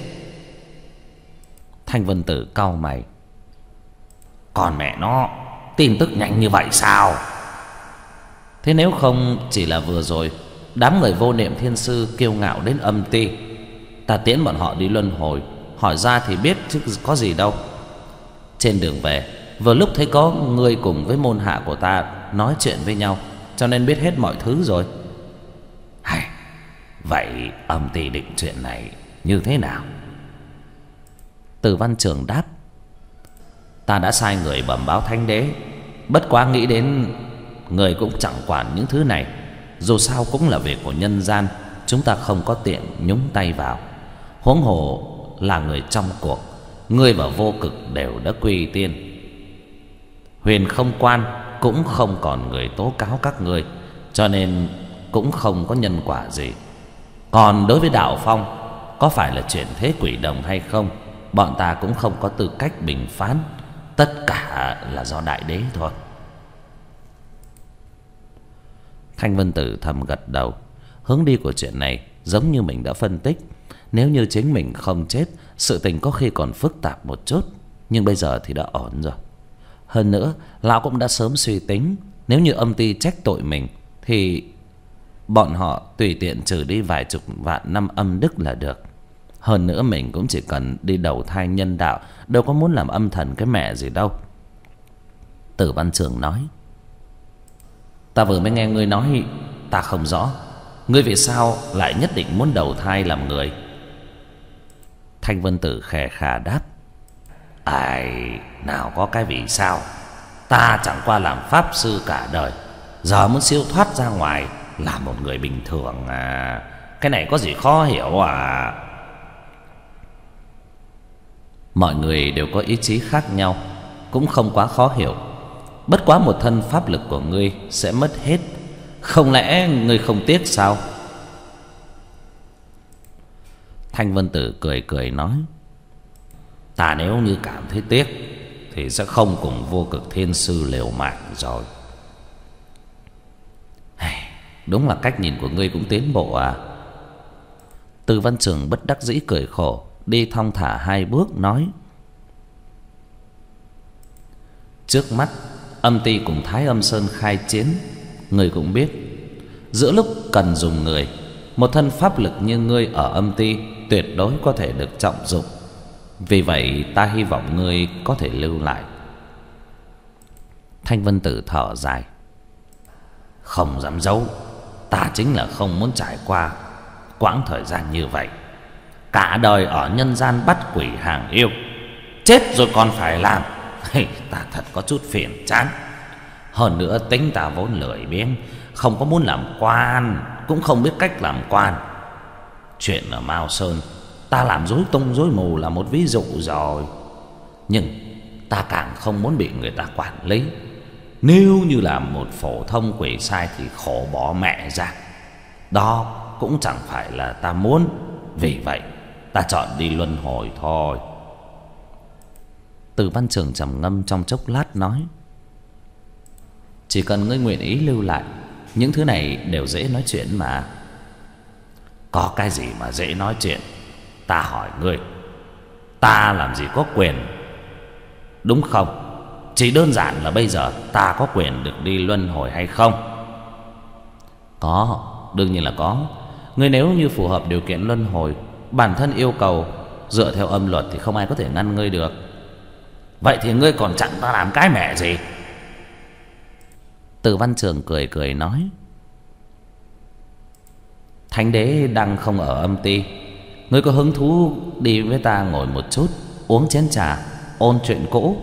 Thanh Vân Tử cau mày. Còn mẹ nó, tin tức nhanh như vậy sao? Thế nếu không chỉ là vừa rồi đám người vô niệm thiên sư kiêu ngạo đến âm ty, ta tiễn bọn họ đi luân hồi, hỏi ra thì biết chứ có gì đâu. Trên đường về, vừa lúc thấy có người cùng với môn hạ của ta nói chuyện với nhau, cho nên biết hết mọi thứ rồi. Hay, vậy âm ty định chuyện này như thế nào? Từ Văn Trường đáp. Ta đã sai người bẩm báo Thánh Đế, bất quá nghĩ đến người cũng chẳng quản những thứ này, dù sao cũng là việc của nhân gian, chúng ta không có tiện nhúng tay vào. Huống hồ là người trong cuộc, ngươi và vô cực đều đã quy tiên. Huyền Không Quan cũng không còn người tố cáo các ngươi, cho nên cũng không có nhân quả gì. Còn đối với đạo Phong, có phải là chuyển thế quỷ đồng hay không, bọn ta cũng không có tư cách bình phán. Tất cả là do Đại Đế thôi. Thanh Vân Tử thầm gật đầu. Hướng đi của chuyện này giống như mình đã phân tích. Nếu như chính mình không chết, sự tình có khi còn phức tạp một chút, nhưng bây giờ thì đã ổn rồi. Hơn nữa, lão cũng đã sớm suy tính, nếu như âm ty trách tội mình thì bọn họ tùy tiện trừ đi vài chục vạn năm âm đức là được. Hơn nữa mình cũng chỉ cần đi đầu thai nhân đạo, đâu có muốn làm âm thần cái mẹ gì đâu. Từ Văn Trường nói. Ta vừa mới nghe ngươi nói, ta không rõ ngươi vì sao lại nhất định muốn đầu thai làm người. Thanh Vân Tử khè khà đáp. Ai, nào có cái vì sao. Ta chẳng qua làm pháp sư cả đời, giờ muốn siêu thoát ra ngoài là một người bình thường à. Cái này có gì khó hiểu à? Mọi người đều có ý chí khác nhau, cũng không quá khó hiểu. Bất quá một thân pháp lực của ngươi sẽ mất hết, không lẽ ngươi không tiếc sao? Thanh Vân Tử cười cười nói: Ta nếu như cảm thấy tiếc thì sẽ không cùng Vô Cực Thiên Sư liều mạng rồi. Đúng là cách nhìn của ngươi cũng tiến bộ à. Từ Văn Trường bất đắc dĩ cười khổ, đi thong thả hai bước nói: Trước mắt Âm Ty cùng Thái Âm Sơn khai chiến, ngươi cũng biết, giữa lúc cần dùng người, một thân pháp lực như ngươi ở Âm Ty tuyệt đối có thể được trọng dụng. Vì vậy ta hy vọng ngươi có thể lưu lại. Thanh Vân Tử thở dài: Không dám giấu, ta chính là không muốn trải qua quãng thời gian như vậy. Cả đời ở nhân gian bắt quỷ hàng yêu, chết rồi còn phải làm. Ta thật có chút phiền chán. Hơn nữa tính ta vốn lười biếng, không có muốn làm quan, cũng không biết cách làm quan. Chuyện ở Mao Sơn ta làm rối tung rối mù là một ví dụ rồi. Nhưng ta càng không muốn bị người ta quản lý. Nếu như là một phổ thông quỷ sai thì khổ bỏ mẹ ra. Đó cũng chẳng phải là ta muốn. Vì vậy ta chọn đi luân hồi thôi. Từ Văn Trường trầm ngâm trong chốc lát nói: Chỉ cần ngươi nguyện ý lưu lại, những thứ này đều dễ nói chuyện mà. Có cái gì mà dễ nói chuyện? Ta hỏi ngươi, ta làm gì có quyền, đúng không? Chỉ đơn giản là bây giờ ta có quyền được đi luân hồi hay không? Có, đương nhiên là có. Ngươi nếu như phù hợp điều kiện luân hồi, bản thân yêu cầu dựa theo âm luật thì không ai có thể ngăn ngươi được. Vậy thì ngươi còn chặn ta làm cái mẹ gì? Từ Văn Trường cười cười nói: Thánh đế đang không ở Âm Ty, ngươi có hứng thú đi với ta ngồi một chút, uống chén trà, ôn chuyện cũ?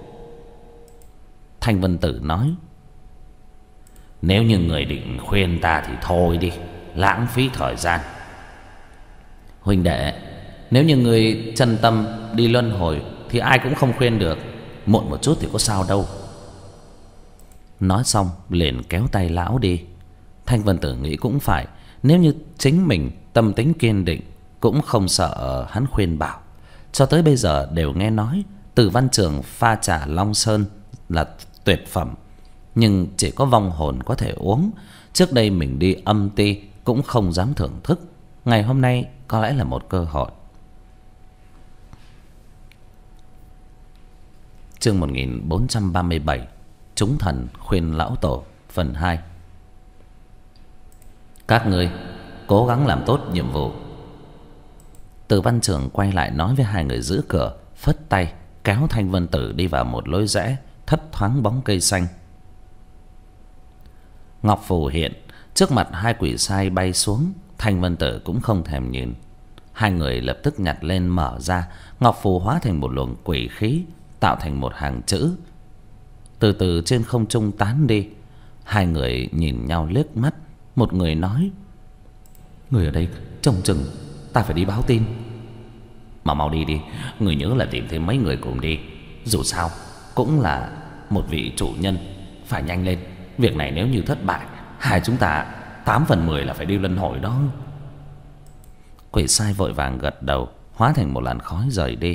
Thanh Vân Tử nói: Nếu như người định khuyên ta thì thôi đi, lãng phí thời gian. Huynh đệ, nếu như người chân tâm đi luân hồi thì ai cũng không khuyên được. Muộn một chút thì có sao đâu. Nói xong liền kéo tay lão đi. Thanh Vân Tử nghĩ cũng phải, nếu như chính mình tâm tính kiên định, cũng không sợ hắn khuyên bảo. Cho tới bây giờ đều nghe nói Từ Văn Trường pha trà Long Sơn là tuyệt phẩm, nhưng chỉ có vong hồn có thể uống. Trước đây mình đi Âm Ty cũng không dám thưởng thức, ngày hôm nay có lẽ là một cơ hội. Chương một nghìn bốn trăm ba mươi bảy, Chúng thần khuyên lão tổ, phần hai. Các ngươi cố gắng làm tốt nhiệm vụ. Từ Văn Trường quay lại nói với hai người giữ cửa, phất tay kéo Thanh Vân Tử đi vào một lối rẽ thấp thoáng bóng cây xanh. Ngọc phù hiện trước mặt hai quỷ sai bay xuống. Thanh Vân Tử cũng không thèm nhìn. Hai người lập tức nhặt lên mở ra. Ngọc phù hóa thành một luồng quỷ khí, tạo thành một hàng chữ, từ từ trên không trung tán đi. Hai người nhìn nhau liếc mắt. Một người nói: Người ở đây trông chừng ta phải đi báo tin. Mà mau đi đi, người nhớ là tìm thêm mấy người cùng đi. Dù sao cũng là một vị chủ nhân, phải nhanh lên. Việc này nếu như thất bại, hai chúng ta tám phần mười là phải đi luân hồi đó. Quỷ sai vội vàng gật đầu, hóa thành một làn khói rời đi.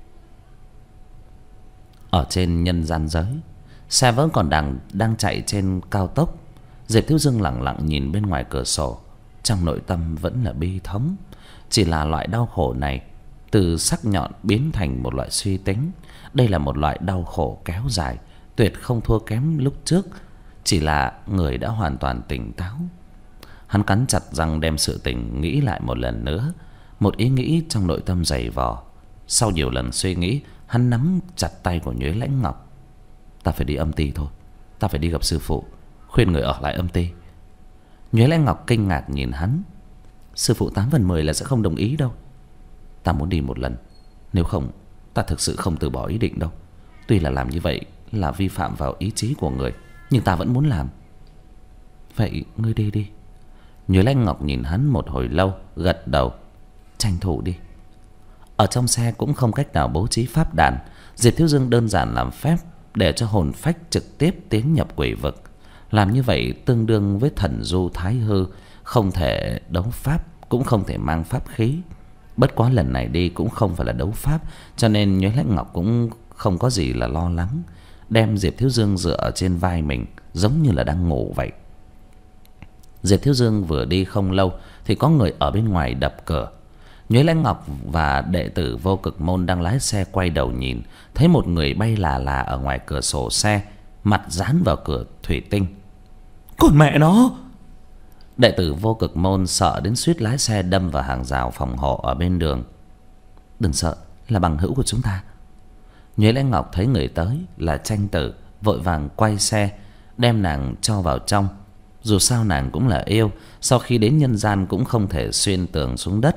Ở trên nhân gian giới, xe vẫn còn đang đang chạy trên cao tốc. Diệp Thiếu Dương lặng lặng nhìn bên ngoài cửa sổ, trong nội tâm vẫn là bi thống. Chỉ là loại đau khổ này từ sắc nhọn biến thành một loại suy tính. Đây là một loại đau khổ kéo dài, tuyệt không thua kém lúc trước, chỉ là người đã hoàn toàn tỉnh táo. Hắn cắn chặt răng đem sự tình nghĩ lại một lần nữa. Một ý nghĩ trong nội tâm dày vò. Sau nhiều lần suy nghĩ, hắn nắm chặt tay của Nhuế Lãnh Ngọc. Ta phải đi Âm Ty thôi, ta phải đi gặp sư phụ, khuyên người ở lại Âm Ty. Nhuế Lãnh Ngọc kinh ngạc nhìn hắn. Sư phụ tám phần mười là sẽ không đồng ý đâu. Ta muốn đi một lần, nếu không ta thực sự không từ bỏ ý định đâu. Tuy là làm như vậy là vi phạm vào ý chí của người, nhưng ta vẫn muốn làm. Vậy ngươi đi đi. Nhuế Lãnh Ngọc nhìn hắn một hồi lâu, gật đầu. Tranh thủ đi. Ở trong xe cũng không cách nào bố trí pháp đàn. Diệp Thiếu Dương đơn giản làm phép để cho hồn phách trực tiếp tiến nhập quỷ vực. Làm như vậy tương đương với thần du thái hư, không thể đấu pháp, cũng không thể mang pháp khí. Bất quá lần này đi cũng không phải là đấu pháp, cho nên Nhuế Lãnh Ngọc cũng không có gì là lo lắng, đem Diệp Thiếu Dương dựa ở trên vai mình giống như là đang ngủ vậy. Diệp Thiếu Dương vừa đi không lâu thì có người ở bên ngoài đập cửa. Nhuế Lãnh Ngọc và đệ tử Vô Cực Môn đang lái xe quay đầu nhìn, thấy một người bay là là ở ngoài cửa sổ xe, mặt dán vào cửa thủy tinh. Còn mẹ nó! Đệ tử Vô Cực Môn sợ đến suýt lái xe đâm vào hàng rào phòng hộ ở bên đường. Đừng sợ, là bằng hữu của chúng ta. Nhuế Lãnh Ngọc thấy người tới là Tranh Tử, vội vàng quay xe đem nàng cho vào trong. Dù sao nàng cũng là yêu, sau khi đến nhân gian cũng không thể xuyên tường xuống đất.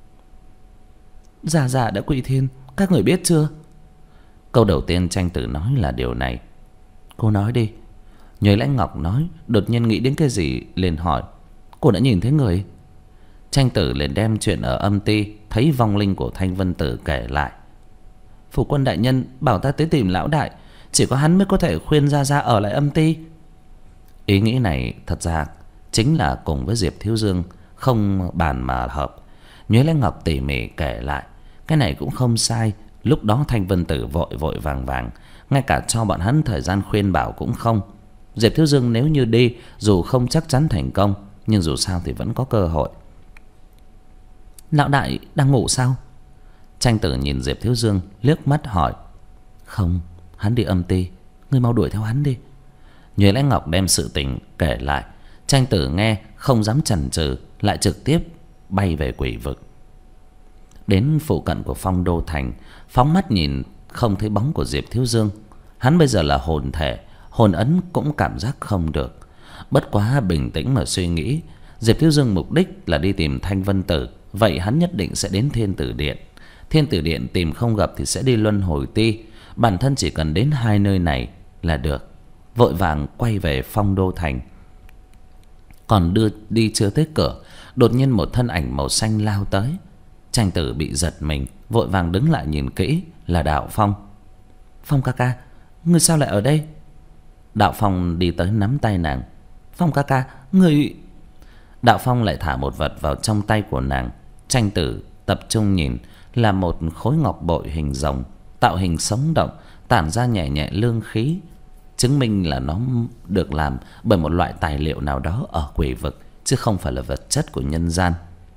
Già già đã quy thiên, các người biết chưa? Câu đầu tiên Tranh Tử nói là điều này. Cô nói đi. Nhuế Lãnh Ngọc nói, đột nhiên nghĩ đến cái gì liền hỏi. Cô đã nhìn thấy người? Tranh Tử liền đem chuyện ở âm ty thấy vong linh của Thanh Vân Tử kể lại. Phủ quân đại nhân bảo ta tới tìm lão đại, chỉ có hắn mới có thể khuyên Gia Gia ở lại âm ty. Ý nghĩ này thật ra chính là cùng với Diệp Thiếu Dương không bàn mà hợp. Nhuế Lãnh Ngọc tỉ mỉ kể lại, cái này cũng không sai. Lúc đó Thanh Vân Tử vội vội vàng vàng, ngay cả cho bọn hắn thời gian khuyên bảo cũng không. Diệp Thiếu Dương nếu như đi, dù không chắc chắn thành công, nhưng dù sao thì vẫn có cơ hội. Lão đại đang ngủ sao? Tranh Tử nhìn Diệp Thiếu Dương liếc mắt hỏi. Không, hắn đi âm ty, ngươi mau đuổi theo hắn đi. Nhuế Lãnh Ngọc đem sự tình kể lại. Tranh Tử nghe không dám chần chừ, lại trực tiếp bay về quỷ vực. Đến phụ cận của Phong Đô Thành, phóng mắt nhìn không thấy bóng của Diệp Thiếu Dương. Hắn bây giờ là hồn thể, hồn ấn cũng cảm giác không được. Bất quá bình tĩnh mà suy nghĩ, Diệp Thiếu Dương mục đích là đi tìm Thanh Vân Tử, vậy hắn nhất định sẽ đến Thiên Tử Điện. Thiên Tử Điện tìm không gặp thì sẽ đi Luân Hồi Ti. Bản thân chỉ cần đến hai nơi này là được. Vội vàng quay về Phong Đô Thành. Còn đưa đi chưa tới cửa, đột nhiên một thân ảnh màu xanh lao tới. Tranh Tử bị giật mình, vội vàng đứng lại nhìn kỹ, là Đạo Phong. Phong ca ca, ngươi sao lại ở đây? Đạo Phong đi tới nắm tay nàng. Phong ca ca, ngươi... Đạo Phong lại thả một vật vào trong tay của nàng. Tranh Tử tập trung nhìn, là một khối ngọc bội hình rồng, tạo hình sống động, tản ra nhẹ nhẹ lương khí, chứng minh là nó được làm bởi một loại tài liệu nào đó ở quỷ vực, chứ không phải là vật chất của nhân gian.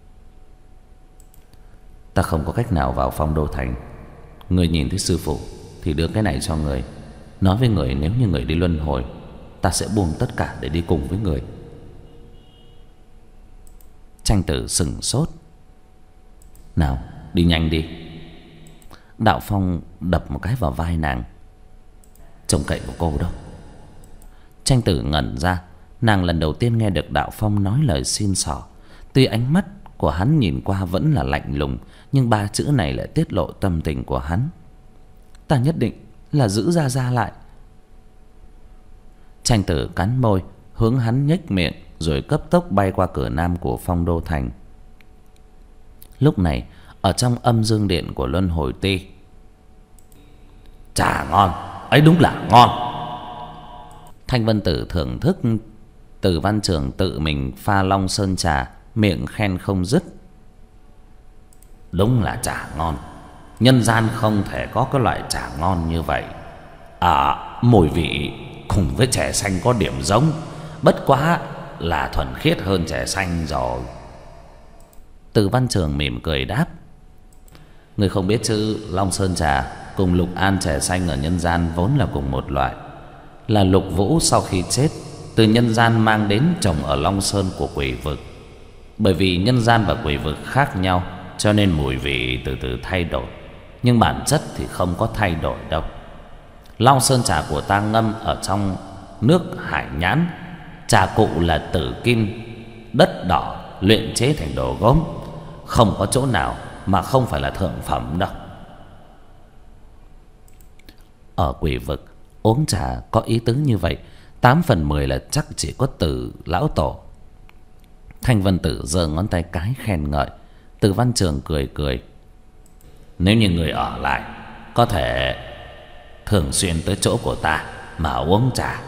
Ta không có cách nào vào Phong Đô Thành. Người nhìn thấy sư phụ thì đưa cái này cho người, nói với người nếu như người đi luân hồi, ta sẽ buông tất cả để đi cùng với người. Tranh Tử sững sốt. Nào, đi nhanh đi. Đạo Phong đập một cái vào vai nàng. Trông cậy của cô đâu? Tranh Tử ngẩn ra. Nàng lần đầu tiên nghe được Đạo Phong nói lời xin xỏ. Tuy ánh mắt của hắn nhìn qua vẫn là lạnh lùng, nhưng ba chữ này lại tiết lộ tâm tình của hắn. Ta nhất định là giữ Gia Gia lại. Tranh Tử cắn môi, hướng hắn nhếch miệng, rồi cấp tốc bay qua cửa nam của Phong Đô Thành. Lúc này ở trong âm dương điện của Luân Hồi Ti. Trà ngon, ấy đúng là ngon. Thanh Vân Tử thưởng thức Từ Văn Trường tự mình pha long sơn trà, miệng khen không dứt. Đúng là trà ngon, nhân gian không thể có cái loại trà ngon như vậy. À, mùi vị cùng với chè xanh có điểm giống, bất quá là thuần khiết hơn chè xanh rồi. Từ Văn Trường mỉm cười đáp. Người không biết chứ, long sơn trà cùng lục an chè xanh ở nhân gian vốn là cùng một loại, là Lục Vũ sau khi chết từ nhân gian mang đến trồng ở Long Sơn của quỷ vực. Bởi vì nhân gian và quỷ vực khác nhau, cho nên mùi vị từ từ thay đổi, nhưng bản chất thì không có thay đổi đâu. Long Sơn trà của ta ngâm ở trong nước hải nhãn, trà cụ là tử kim đất đỏ luyện chế thành đồ gốm, không có chỗ nào mà không phải là thượng phẩm đâu. Ở quỷ vực uống trà có ý tứ như vậy, tám phần mười là chắc chỉ có Từ lão tổ. Thanh Vân Tử giơ ngón tay cái khen ngợi. Từ Văn Trường cười cười. Nếu như người ở lại, có thể thường xuyên tới chỗ của ta mà uống trà.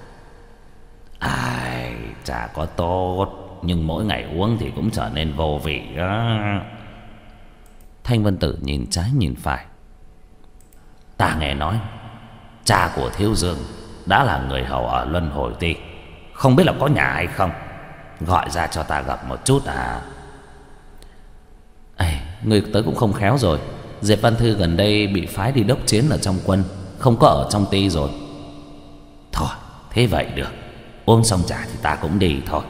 Ai, trà có tốt, nhưng mỗi ngày uống thì cũng trở nên vô vị đó. Thanh Vân Tử nhìn trái nhìn phải. Ta nghe nói cha của Thiếu Dương đã là người hầu ở Luân Hồi Ti, không biết là có nhà hay không, gọi ra cho ta gặp một chút à. Ê, ngươi tới cũng không khéo rồi. Diệp Văn Thư gần đây bị phái đi đốc chiến ở trong quân, không có ở trong ty rồi. Thôi thế vậy được, uống xong trà thì ta cũng đi thôi.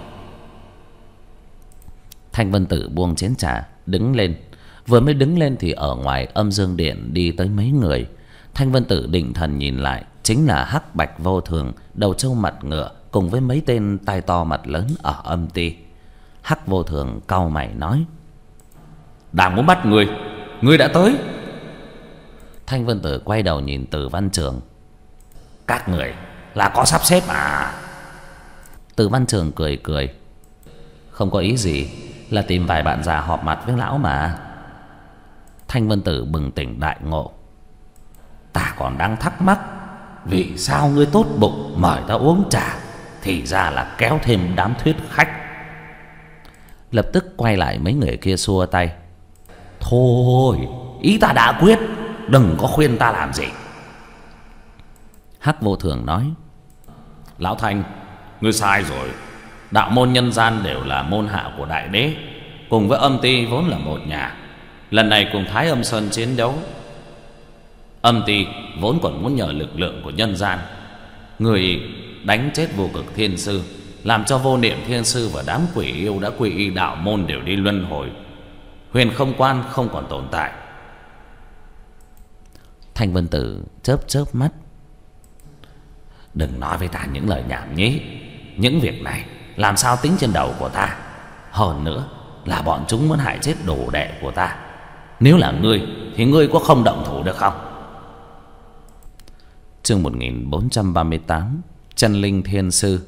Thanh Vân Tử buông chén trà đứng lên. Vừa mới đứng lên thì ở ngoài Âm Dương Điện đi tới mấy người. Thanh Vân Tử định thần nhìn lại, chính là Hắc Bạch Vô Thường, đầu trâu mặt ngựa, cùng với mấy tên tai to mặt lớn ở Âm Ty. Hắc Vô Thường cau mày nói: đang muốn bắt người, ngươi đã tới. Thanh Vân Tử quay đầu nhìn Từ Văn Trường: các người là có sắp xếp à? Từ Văn Trường cười cười: không có ý gì, là tìm vài bạn già họp mặt với lão mà. Thanh Vân Tử bừng tỉnh đại ngộ: ta còn đang thắc mắc vì sao ngươi tốt bụng mời ta uống trà, thì ra là kéo thêm đám thuyết khách. Lập tức quay lại mấy người kia xua tay: thôi, ý ta đã quyết, đừng có khuyên ta làm gì. Hắc Vô Thường nói: lão Thanh, ngươi sai rồi. Đạo môn nhân gian đều là môn hạ của Đại Đế, cùng với Âm Ty vốn là một nhà. Lần này cùng Thái Âm Sơn chiến đấu, Âm Ty vốn còn muốn nhờ lực lượng của nhân gian. Người đánh chết Vô Cực Thiên Sư, làm cho Vô Niệm Thiên Sư và đám quỷ yêu đã quy y đạo môn đều đi luân hồi. Huyền Không Quan không còn tồn tại. Thanh Vân Tử chớp chớp mắt: đừng nói với ta những lời nhảm nhí. Những việc này làm sao tính trên đầu của ta. Hơn nữa là bọn chúng muốn hại chết đồ đệ của ta. Nếu là ngươi thì ngươi có không động thủ được không? Chương một nghìn bốn trăm ba mươi tám: Chân Linh Thiên Sư.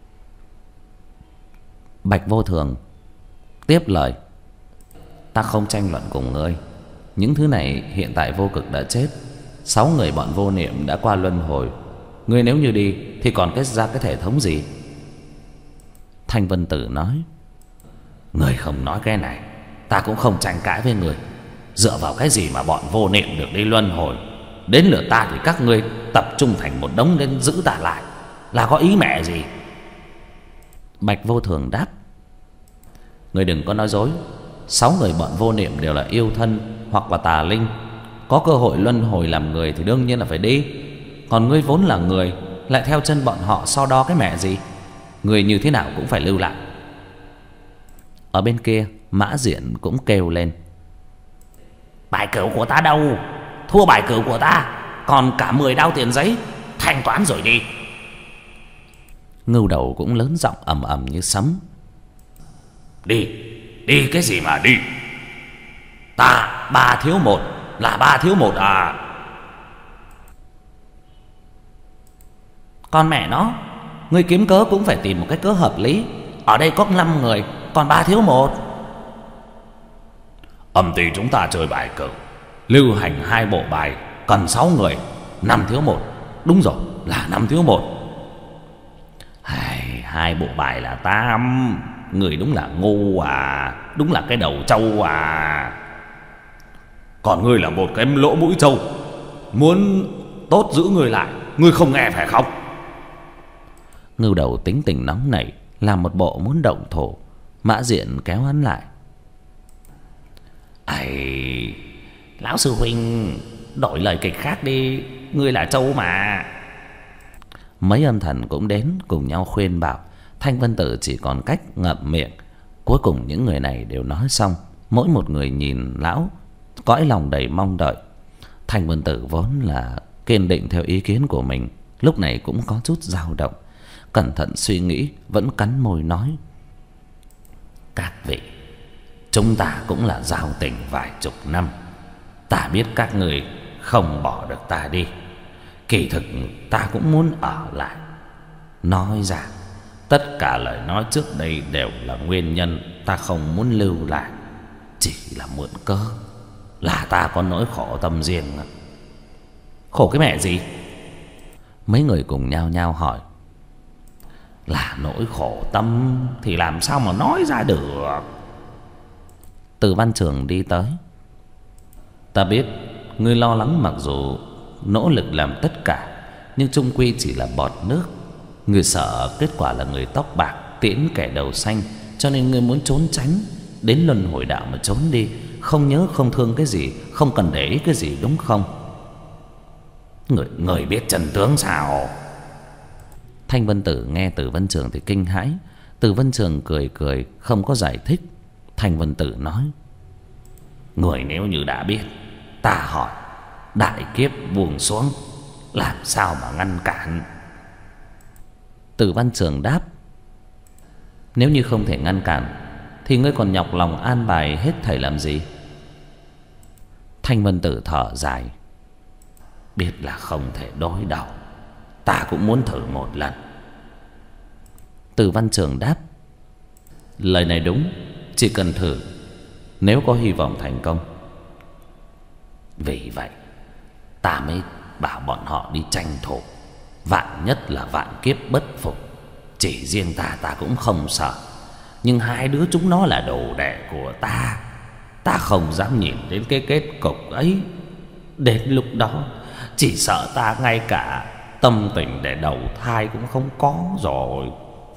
Bạch Vô Thường tiếp lời: ta không tranh luận cùng ngươi. Những thứ này hiện tại Vô Cực đã chết, sáu người bọn Vô Niệm đã qua luân hồi. Ngươi nếu như đi thì còn kết ra cái thể thống gì? Thanh Vân Tử nói: ngươi không nói cái này, ta cũng không tranh cãi với người. Dựa vào cái gì mà bọn Vô Niệm được đi luân hồi, đến lượt ta thì các ngươi tập trung thành một đống đến giữ ta lại, là có ý mẹ gì? Bạch Vô Thường đáp: ngươi đừng có nói dối. Sáu người bọn Vô Niệm đều là yêu thân hoặc là tà linh, có cơ hội luân hồi làm người thì đương nhiên là phải đi. Còn ngươi vốn là người, lại theo chân bọn họ so đo cái mẹ gì? Người như thế nào cũng phải lưu lại. Ở bên kia Mã Diện cũng kêu lên: bài cửu của ta đâu? Thua bài cửu của ta, còn cả mười đao tiền giấy, thanh toán rồi đi. Ngưu Đầu cũng lớn giọng ầm ầm như sấm: đi, đi cái gì mà đi? Ta ba thiếu một là ba thiếu một à? Con mẹ nó, ngươi kiếm cớ cũng phải tìm một cái cớ hợp lý. Ở đây có năm người, còn ba thiếu một. Âm Ty chúng ta chơi bài cửu, lưu hành hai bộ bài, cần sáu người, năm thiếu một. Đúng rồi, là năm thiếu một. Hai, hai bộ bài là tám. Người đúng là ngu à, đúng là cái đầu trâu à. Còn ngươi là một cái lỗ mũi trâu, muốn tốt giữ người lại, ngươi không nghe phải không? Ngưu Đầu tính tình nóng nảy, làm một bộ muốn động thổ. Mã Diện kéo hắn lại: ây, lão sư huynh, đổi lời kịch khác đi, ngươi là trâu mà. Mấy âm thần cũng đến cùng nhau khuyên bảo. Thanh Vân Tử chỉ còn cách ngậm miệng. Cuối cùng những người này đều nói xong, mỗi một người nhìn lão cõi lòng đầy mong đợi. Thanh Vân Tử vốn là kiên định theo ý kiến của mình, lúc này cũng có chút dao động. Cẩn thận suy nghĩ, vẫn cắn môi nói: các vị, chúng ta cũng là giao tình vài chục năm. Ta biết các người không bỏ được ta đi, kỳ thực ta cũng muốn ở lại. Nói ra, tất cả lời nói trước đây đều là nguyên nhân ta không muốn lưu lại, chỉ là mượn cớ, là ta có nỗi khổ tâm riêng. Khổ cái mẹ gì? Mấy người cùng nhao nhao hỏi. Là nỗi khổ tâm thì làm sao mà nói ra được. Từ Văn Trường đi tới: Ta biết ngươi lo lắng, mặc dù nỗ lực làm tất cả, nhưng chung quy chỉ là bọt nước. Ngươi sợ kết quả là người tóc bạc tiễn kẻ đầu xanh, cho nên ngươi muốn trốn tránh. Đến luân hồi đạo mà trốn đi, không nhớ không thương cái gì, không cần để ý cái gì, đúng không? Người, người biết chân tướng sao? Thanh Vân Tử nghe Tử Văn Trường thì kinh hãi. Tử Văn Trường cười cười, không có giải thích. Thanh Vân Tử nói: người nếu như đã biết, ta hỏi, đại kiếp buông xuống, làm sao mà ngăn cản? Tử Văn Trường đáp: nếu như không thể ngăn cản, thì ngươi còn nhọc lòng an bài hết thảy làm gì? Thanh Vân Tử thở dài: biết là không thể đối đầu, ta cũng muốn thử một lần. Tử Văn Trường đáp: lời này đúng, chỉ cần thử, nếu có hy vọng thành công. Vì vậy ta mới bảo bọn họ đi tranh thủ, vạn nhất là vạn kiếp bất phục. Chỉ riêng ta ta cũng không sợ, nhưng hai đứa chúng nó là đồ đệ của ta, ta không dám nhìn đến cái kết cục ấy. Đến lúc đó chỉ sợ ta ngay cả tâm tình để đầu thai cũng không có rồi.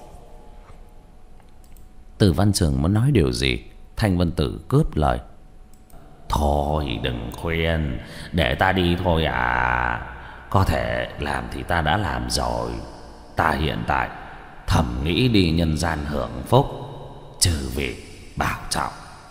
Tử Văn Trường muốn nói điều gì, Thanh Vân Tử cướp lời: thôi đừng khuyên, để ta đi thôi à. Có thể làm thì ta đã làm rồi. Ta hiện tại thầm nghĩ đi nhân gian hưởng phúc, trừ vị bảo trọng.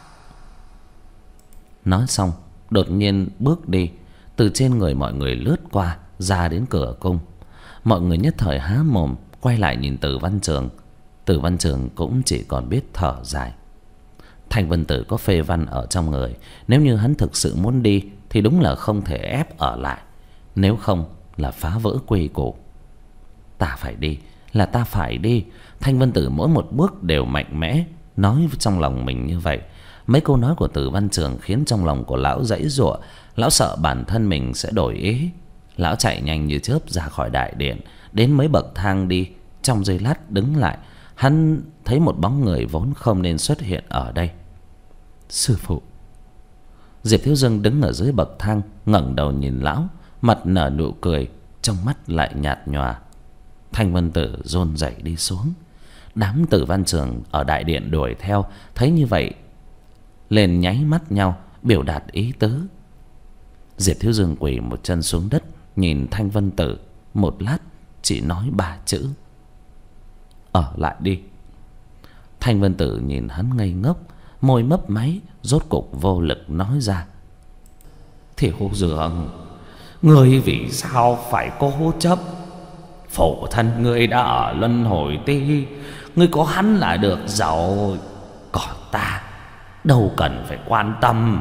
Nói xong đột nhiên bước đi, từ trên người mọi người lướt qua, ra đến cửa cung. Mọi người nhất thời há mồm, quay lại nhìn Tử Văn Trường. Tử Văn Trường cũng chỉ còn biết thở dài. Thanh Vân Tử có phê văn ở trong người, nếu như hắn thực sự muốn đi thì đúng là không thể ép ở lại, nếu không là phá vỡ quy củ. Ta phải đi, là ta phải đi. Thanh Vân Tử mỗi một bước đều mạnh mẽ nói trong lòng mình như vậy. Mấy câu nói của Tử Văn Trường khiến trong lòng của lão giãy giụa. Lão sợ bản thân mình sẽ đổi ý. Lão chạy nhanh như chớp ra khỏi đại điện, đến mấy bậc thang đi. Trong giây lát đứng lại, hắn thấy một bóng người vốn không nên xuất hiện ở đây. Sư phụ. Diệp Thiếu Dương đứng ở dưới bậc thang, ngẩng đầu nhìn lão, mặt nở nụ cười, trong mắt lại nhạt nhòa. Thanh Vân Tử run rẩy đi xuống. Đám Tử Văn Trường ở đại điện đuổi theo, thấy như vậy lên nháy mắt nhau, biểu đạt ý tứ. Diệp Thiếu Dương quỳ một chân xuống đất, nhìn Thanh Vân Tử một lát, chỉ nói ba chữ: ở lại đi. Thanh Vân Tử nhìn hắn ngây ngốc, môi mấp máy, rốt cục vô lực nói ra: Thiếu Dương, ngươi vì sao phải cố chấp? Phụ thân ngươi đã ở luân hồi ti, ngươi có hắn là được rồi, còn ta đâu cần phải quan tâm.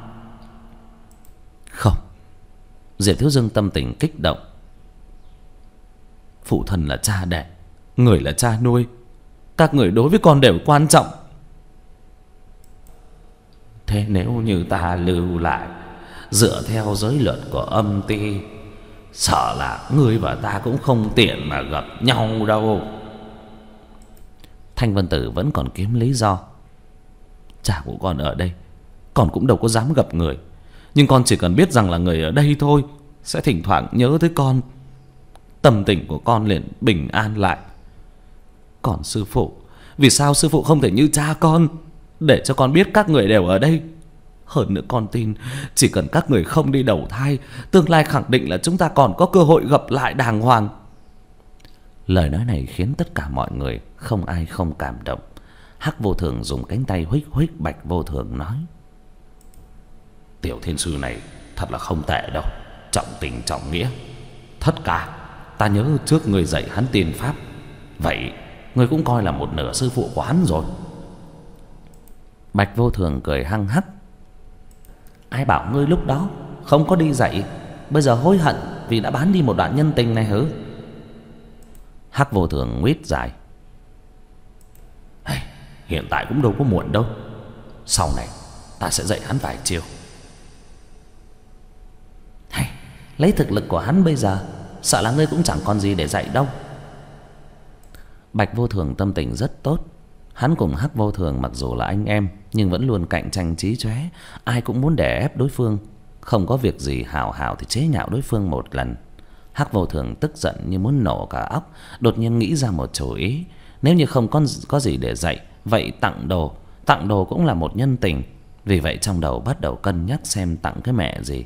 Không. Diệp Thiếu Dương tâm tình kích động. Phụ thân là cha đẻ, người là cha nuôi, các người đối với con đều quan trọng. Thế nếu như ta lưu lại, dựa theo giới luật của âm ti, sợ là ngươi và ta cũng không tiện mà gặp nhau đâu. Thanh Vân Tử vẫn còn kiếm lý do. Cha của con ở đây, con cũng đâu có dám gặp người, nhưng con chỉ cần biết rằng là người ở đây thôi sẽ thỉnh thoảng nhớ tới con, tâm tình của con liền bình an lại. Còn sư phụ, vì sao sư phụ không thể như cha con, để cho con biết các người đều ở đây? Hơn nữa con tin chỉ cần các người không đi đầu thai, tương lai khẳng định là chúng ta còn có cơ hội gặp lại đàng hoàng. Lời nói này khiến tất cả mọi người không ai không cảm động. Hắc Vô Thường dùng cánh tay huých huých Bạch Vô Thường nói: Tiểu thiên sư này thật là không tệ đâu, trọng tình trọng nghĩa. Thất ca, ta nhớ trước người dạy hắn tiên pháp, vậy ngươi cũng coi là một nửa sư phụ của hắn rồi. Bạch Vô Thường cười hăng hắc: Ai bảo ngươi lúc đó không có đi dạy, bây giờ hối hận vì đã bán đi một đoạn nhân tình này hứ? Hắc Vô Thường nguyết dài: hey, hiện tại cũng đâu có muộn đâu, sau này ta sẽ dạy hắn vài chiêu. Hey, lấy thực lực của hắn bây giờ, sợ là ngươi cũng chẳng còn gì để dạy đâu. Bạch Vô Thường tâm tình rất tốt. Hắn cùng Hắc Vô Thường mặc dù là anh em, nhưng vẫn luôn cạnh tranh chí chóe, ai cũng muốn đè ép đối phương. không có việc gì hào hào thì chế nhạo đối phương một lần. Hắc Vô Thường tức giận như muốn nổ cả óc, đột nhiên nghĩ ra một chủ ý. Nếu như không có, có gì để dạy, vậy tặng đồ, tặng đồ cũng là một nhân tình. Vì vậy trong đầu bắt đầu cân nhắc xem tặng cái mẹ gì.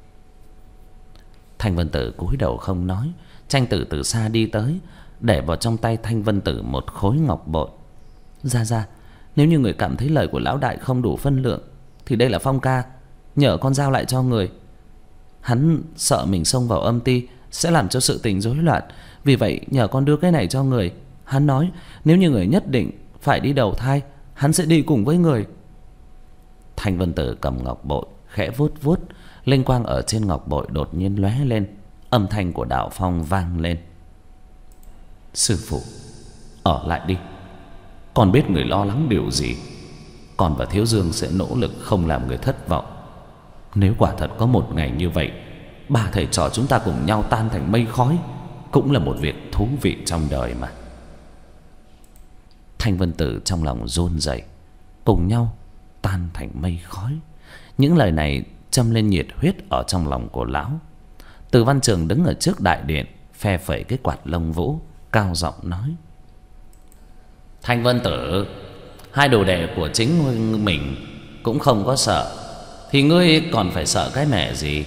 Thanh Vân Tử cúi đầu không nói. Tranh Tử từ xa đi tới, để vào trong tay Thanh Vân Tử một khối ngọc bội. Ra ra, nếu như người cảm thấy lời của lão đại không đủ phân lượng thì đây là phong ca, nhờ con giao lại cho người. Hắn sợ mình xông vào âm ty sẽ làm cho sự tình rối loạn, vì vậy nhờ con đưa cái này cho người. Hắn nói nếu như người nhất định phải đi đầu thai, hắn sẽ đi cùng với người. Thanh Vân Tử cầm ngọc bội khẽ vuốt vuốt, linh quang ở trên ngọc bội đột nhiên lóe lên, âm thanh của Đạo Phong vang lên. Sư phụ, ở lại đi. Con biết người lo lắng điều gì. Con và Thiếu Dương sẽ nỗ lực không làm người thất vọng. Nếu quả thật có một ngày như vậy, ba thầy trò chúng ta cùng nhau tan thành mây khói, cũng là một việc thú vị trong đời mà. Thanh Vân Tử trong lòng run rẩy. Cùng nhau tan thành mây khói, những lời này châm lên nhiệt huyết ở trong lòng của lão. Từ Văn Trường đứng ở trước đại điện, phe phẩy cái quạt lông vũ, cao giọng nói: Thanh Vân Tử, hai đồ đệ của chính mình cũng không có sợ, thì ngươi còn phải sợ cái mẹ gì?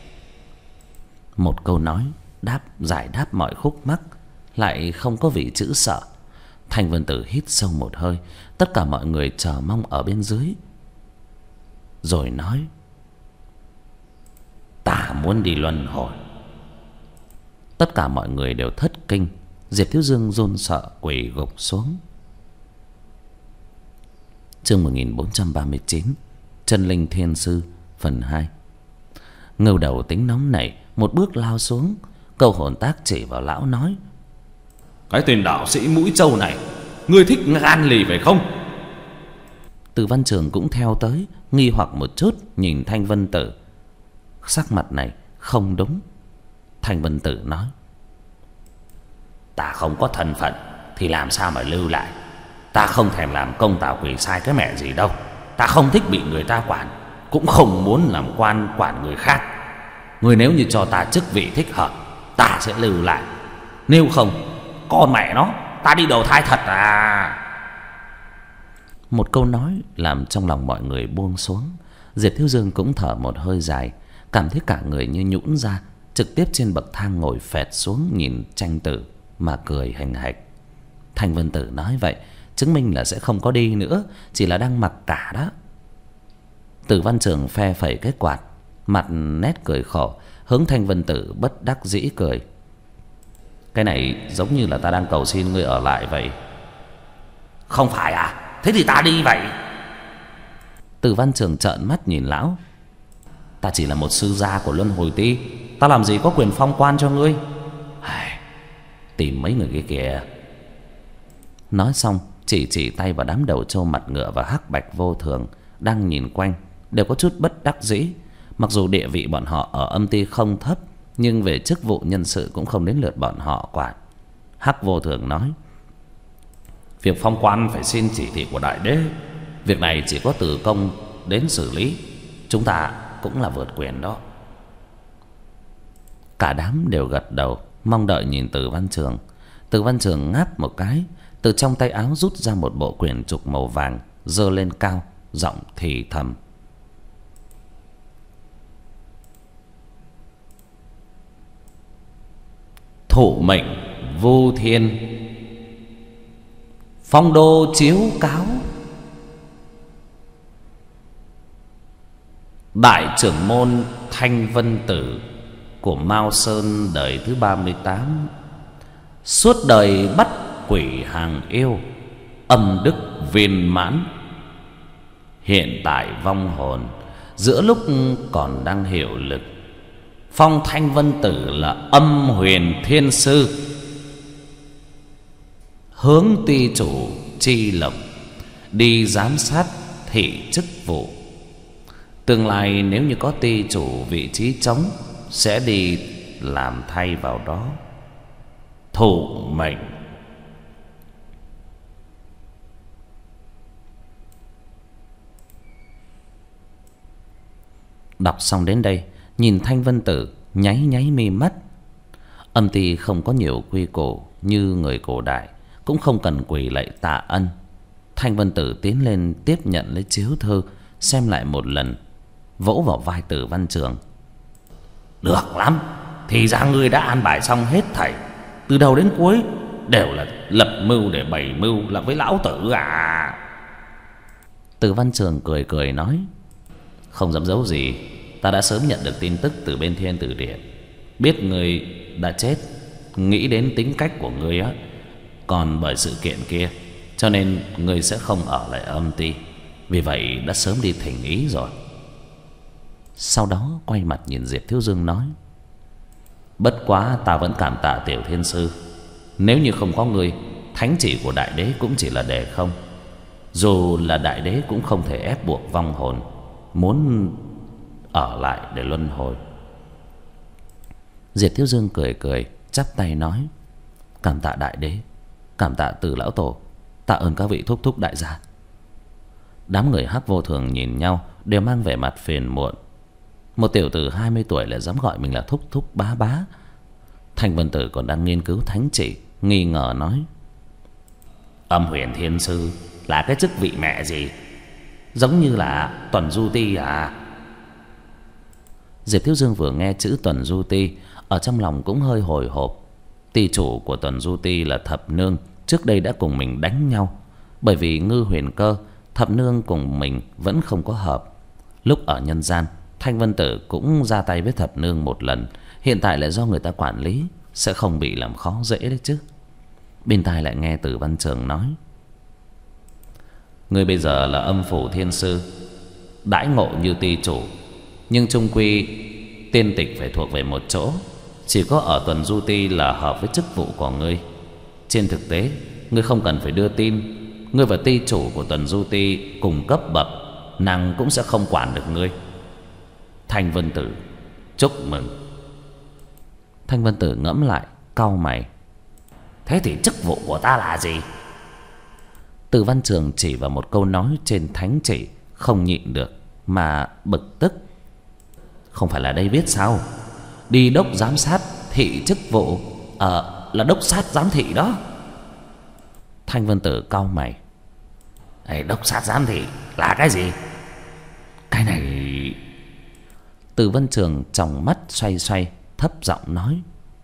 Một câu nói đáp giải đáp mọi khúc mắc, lại không có vị chữ sợ. Thanh Vân Tử hít sâu một hơi, tất cả mọi người chờ mong ở bên dưới, rồi nói: Ta muốn đi luân hồi. Tất cả mọi người đều thất kinh. Diệp Thiếu Dương run sợ quỳ gục xuống. Chương một nghìn bốn trăm ba mươi chín, Chân Linh Thiên Sư phần hai. Ngưu Đầu tính nóng nảy, một bước lao xuống. Câu hồn tác chỉ vào lão nói: Cái tên đạo sĩ mũi trâu này, ngươi thích gan lì phải không? Từ Văn Trường cũng theo tới, nghi hoặc một chút nhìn Thanh Vân Tử. Sắc mặt này không đúng. Thanh Vân Tử nói: Ta không có thân phận thì làm sao mà lưu lại. Ta không thèm làm công tào quỷ sai cái mẹ gì đâu. Ta không thích bị người ta quản, cũng không muốn làm quan quản người khác. Người nếu như cho ta chức vị thích hợp, ta sẽ lưu lại. Nếu không, con mẹ nó, ta đi đầu thai thật à. Một câu nói làm trong lòng mọi người buông xuống. Diệp Thiếu Dương cũng thở một hơi dài, cảm thấy cả người như nhũn ra, trực tiếp trên bậc thang ngồi phẹt xuống nhìn Tranh Tử mà cười hành hạch. Thanh Vân Tử nói vậy chứng minh là sẽ không có đi nữa, chỉ là đang mặc cả đó. Từ Văn Trường phe phẩy cái quạt, mặt nét cười khổ, hướng Thanh Vân Tử bất đắc dĩ cười: Cái này giống như là ta đang cầu xin ngươi ở lại vậy. Không phải à? Thế thì ta đi vậy. Từ Văn Trường trợn mắt nhìn lão: Ta chỉ là một sư gia của Luân Hồi Ti, ta làm gì có quyền phong quan cho ngươi. Tìm mấy người kia kìa. Nói xong chỉ chỉ tay vào đám đầu trâu mặt ngựa và Hắc Bạch Vô Thường đang nhìn quanh, đều có chút bất đắc dĩ. Mặc dù địa vị bọn họ ở âm ty không thấp, nhưng về chức vụ nhân sự cũng không đến lượt bọn họ quản. Hắc Vô Thường nói: Việc phong quan phải xin chỉ thị của đại đế. Việc này chỉ có Từ Công đến xử lý, chúng ta cũng là vượt quyền đó. Cả đám đều gật đầu, mong đợi nhìn Từ Văn Trường. Từ Văn Trường ngáp một cái, từ trong tay áo rút ra một bộ quyển trục màu vàng, giơ lên cao, giọng thì thầm: Thủ mệnh Vu Thiên, phong đô chiếu cáo. Đại trưởng môn Thanh Vân Tử của Mao Sơn đời thứ ba mươi tám, suốt đời bắt quỷ hàng yêu, âm đức viên mãn. Hiện tại vong hồn giữa lúc còn đang hiệu lực, phong Thanh Vân Tử là âm huyền thiên sư, hướng ty chủ chi lộc đi giám sát thị chức vụ. Tương lai nếu như có ty chủ vị trí trống, sẽ đi làm thay vào đó. Thủ mệnh. Đọc xong đến đây, nhìn Thanh Vân Tử nháy nháy mi mắt. Âm ty không có nhiều quy củ như người cổ đại, cũng không cần quỳ lạy tạ ân. Thanh Vân Tử tiến lên tiếp nhận lấy chiếu thư, xem lại một lần, vỗ vào vai Từ Văn Trường. Được lắm, thì ra ngươi đã an bài xong hết thảy, từ đầu đến cuối đều là lập mưu để bày mưu là với lão tử à? Từ Văn Trường cười cười nói, không dám giấu gì, ta đã sớm nhận được tin tức từ bên Thiên Tử Điện, biết ngươi đã chết, nghĩ đến tính cách của ngươi á, còn bởi sự kiện kia cho nên ngươi sẽ không ở lại âm ty, vì vậy đã sớm đi thỉnh ý rồi. Sau đó quay mặt nhìn Diệp Thiếu Dương nói, bất quá ta vẫn cảm tạ Tiểu Thiên Sư, nếu như không có ngươi, thánh chỉ của đại đế cũng chỉ là đề không. Dù là đại đế cũng không thể ép buộc vong hồn muốn ở lại để luân hồi. Diệp Thiếu Dương cười cười, chắp tay nói, cảm tạ đại đế, cảm tạ Từ lão tổ, tạ ơn các vị thúc thúc đại gia. Đám người Hắc Vô Thường nhìn nhau, đều mang vẻ mặt phiền muộn. Một tiểu tử hai mươi tuổi lại dám gọi mình là thúc thúc bá bá. Thanh Vân Tử còn đang nghiên cứu thánh chỉ, nghi ngờ nói, Âm Huyền Thiên Sư là cái chức vị mẹ gì, giống như là Tuần Du Ti à? Diệp Thiếu Dương vừa nghe chữ Tuần Du Ti, ở trong lòng cũng hơi hồi hộp. Ty chủ của Tuần Du Ti là Thập Nương, trước đây đã cùng mình đánh nhau. Bởi vì Ngư Huyền Cơ, Thập Nương cùng mình vẫn không có hợp. Lúc ở nhân gian, Thanh Vân Tử cũng ra tay với Thập Nương một lần, hiện tại lại do người ta quản lý, sẽ không bị làm khó dễ đấy chứ. Bên tai lại nghe Từ Văn Trường nói, ngươi bây giờ là Âm Phủ Thiên Sư, đãi ngộ như ty chủ, nhưng chung quy tiên tịch phải thuộc về một chỗ. Chỉ có ở Tuần Du Ti là hợp với chức vụ của ngươi. Trên thực tế, ngươi không cần phải đưa tin, ngươi và ty chủ của Tuần Du Ti cùng cấp bậc, nàng cũng sẽ không quản được ngươi. Thanh Vân Tử, chúc mừng. Thanh Vân Tử ngẫm lại, cau mày, thế thì chức vụ của ta là gì? Từ Văn Trường chỉ vào một câu nói trên thánh chỉ, không nhịn được mà bực tức. Không phải là đây viết sao? Đi đốc giám sát thị chức vụ, ờ là đốc sát giám thị đó. Thanh Vân Tử cau mày, Ê, đốc sát giám thị là cái gì? Cái này... Từ Văn Trường tròng mắt xoay xoay, thấp giọng nói,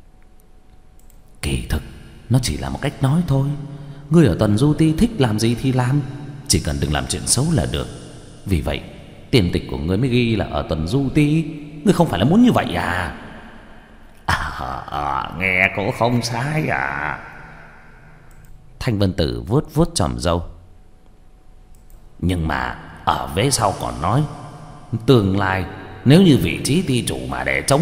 kỳ thực nó chỉ là một cách nói thôi. Ngươi ở Tuần Du Ti thích làm gì thì làm, chỉ cần đừng làm chuyện xấu là được. Vì vậy tiền tịch của ngươi mới ghi là ở Tuần Du Ti. Ngươi không phải là muốn như vậy à? À, à nghe cũng không sai à. Thanh Vân Tử vuốt vuốt chòm râu, nhưng mà ở vế sau còn nói, tương lai nếu như vị trí ty chủ mà để chống...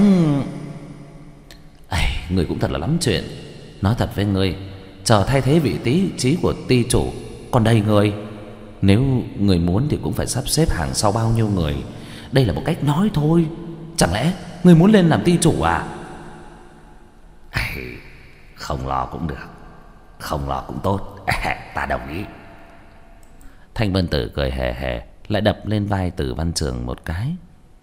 Ây, ngươi cũng thật là lắm chuyện. Nói thật với ngươi, chờ thay thế vị tí trí của ty chủ còn đầy người. Nếu người muốn thì cũng phải sắp xếp hàng sau bao nhiêu người. Đây là một cách nói thôi. Chẳng lẽ người muốn lên làm ty chủ à? Ây, không lo cũng được, không lo cũng tốt. Ta đồng ý. Thanh Vân Tử cười hề hề, lại đập lên vai Từ Văn Trường một cái.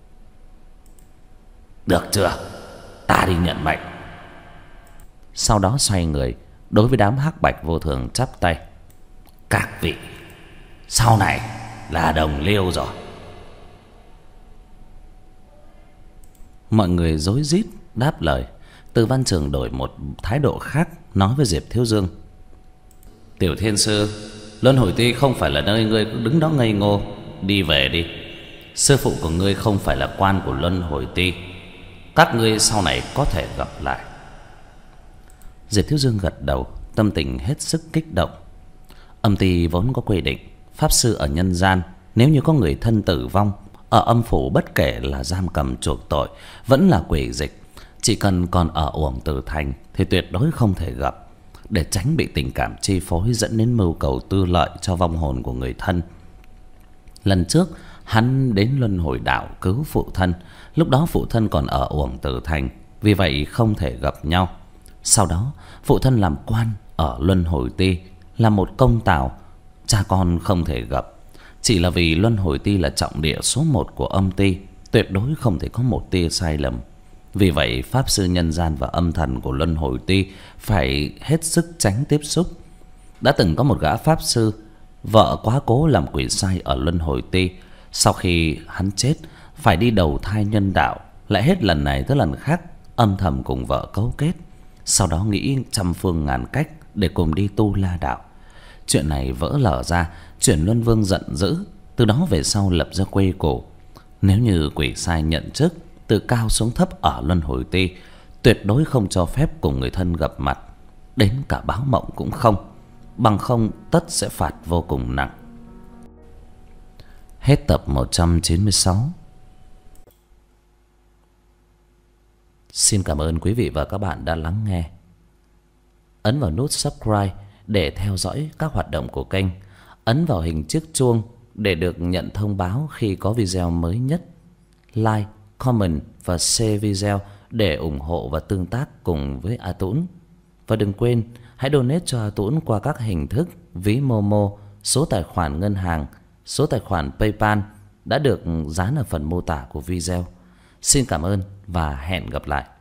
Được chưa, ta đi nhận mệnh. Sau đó xoay người đối với đám Hắc Bạch Vô Thường chắp tay, các vị sau này là đồng liêu rồi. Mọi người rối rít đáp lời. Từ Văn Trường đổi một thái độ khác, nói với Diệp Thiếu Dương, Tiểu Thiên Sư, Luân Hồi Ti không phải là nơi ngươi cứ đứng đó ngây ngô. Đi về đi. Sư phụ của ngươi không phải là quan của Luân Hồi Ti. Các ngươi sau này có thể gặp lại. Diệp Thiếu Dương gật đầu, tâm tình hết sức kích động. Âm ty vốn có quy định, pháp sư ở nhân gian nếu như có người thân tử vong, ở âm phủ bất kể là giam cầm chuộc tội vẫn là quỷ dịch, chỉ cần còn ở uổng tử thành thì tuyệt đối không thể gặp, để tránh bị tình cảm chi phối dẫn đến mưu cầu tư lợi cho vong hồn của người thân. Lần trước hắn đến Luân Hồi Đạo cứu phụ thân, lúc đó phụ thân còn ở uổng tử thành, vì vậy không thể gặp nhau. Sau đó phụ thân làm quan ở Luân Hồi Ti, là một công tào, cha con không thể gặp, chỉ là vì Luân Hồi Ti là trọng địa số một của âm ty, tuyệt đối không thể có một tia sai lầm. Vì vậy pháp sư nhân gian và âm thần của luân hồi ti phải hết sức tránh tiếp xúc. Đã từng có một gã pháp sư, vợ quá cố làm quỷ sai ở luân hồi ti. Sau khi hắn chết phải đi đầu thai nhân đạo, lại hết lần này tới lần khác âm thầm cùng vợ cấu kết, sau đó nghĩ trăm phương ngàn cách để cùng đi tu la đạo. Chuyện này vỡ lở ra, Chuyển Luân Vương giận dữ, từ đó về sau lập ra quy củ: nếu như quỷ sai nhận chức từ cao xuống thấp ở luân hồi ti, tuyệt đối không cho phép cùng người thân gặp mặt, đến cả báo mộng cũng không, bằng không tất sẽ phạt vô cùng nặng. Hết tập một trăm chín mươi sáu. Xin cảm ơn quý vị và các bạn đã lắng nghe. Ấn vào nút subscribe để theo dõi các hoạt động của kênh. Ấn vào hình chiếc chuông để được nhận thông báo khi có video mới nhất. Like, comment và share video để ủng hộ và tương tác cùng với A Tũng. Và đừng quên hãy donate cho A Tũng qua các hình thức ví Momo, số tài khoản ngân hàng, số tài khoản PayPal đã được dán ở phần mô tả của video. Xin cảm ơn và hẹn gặp lại.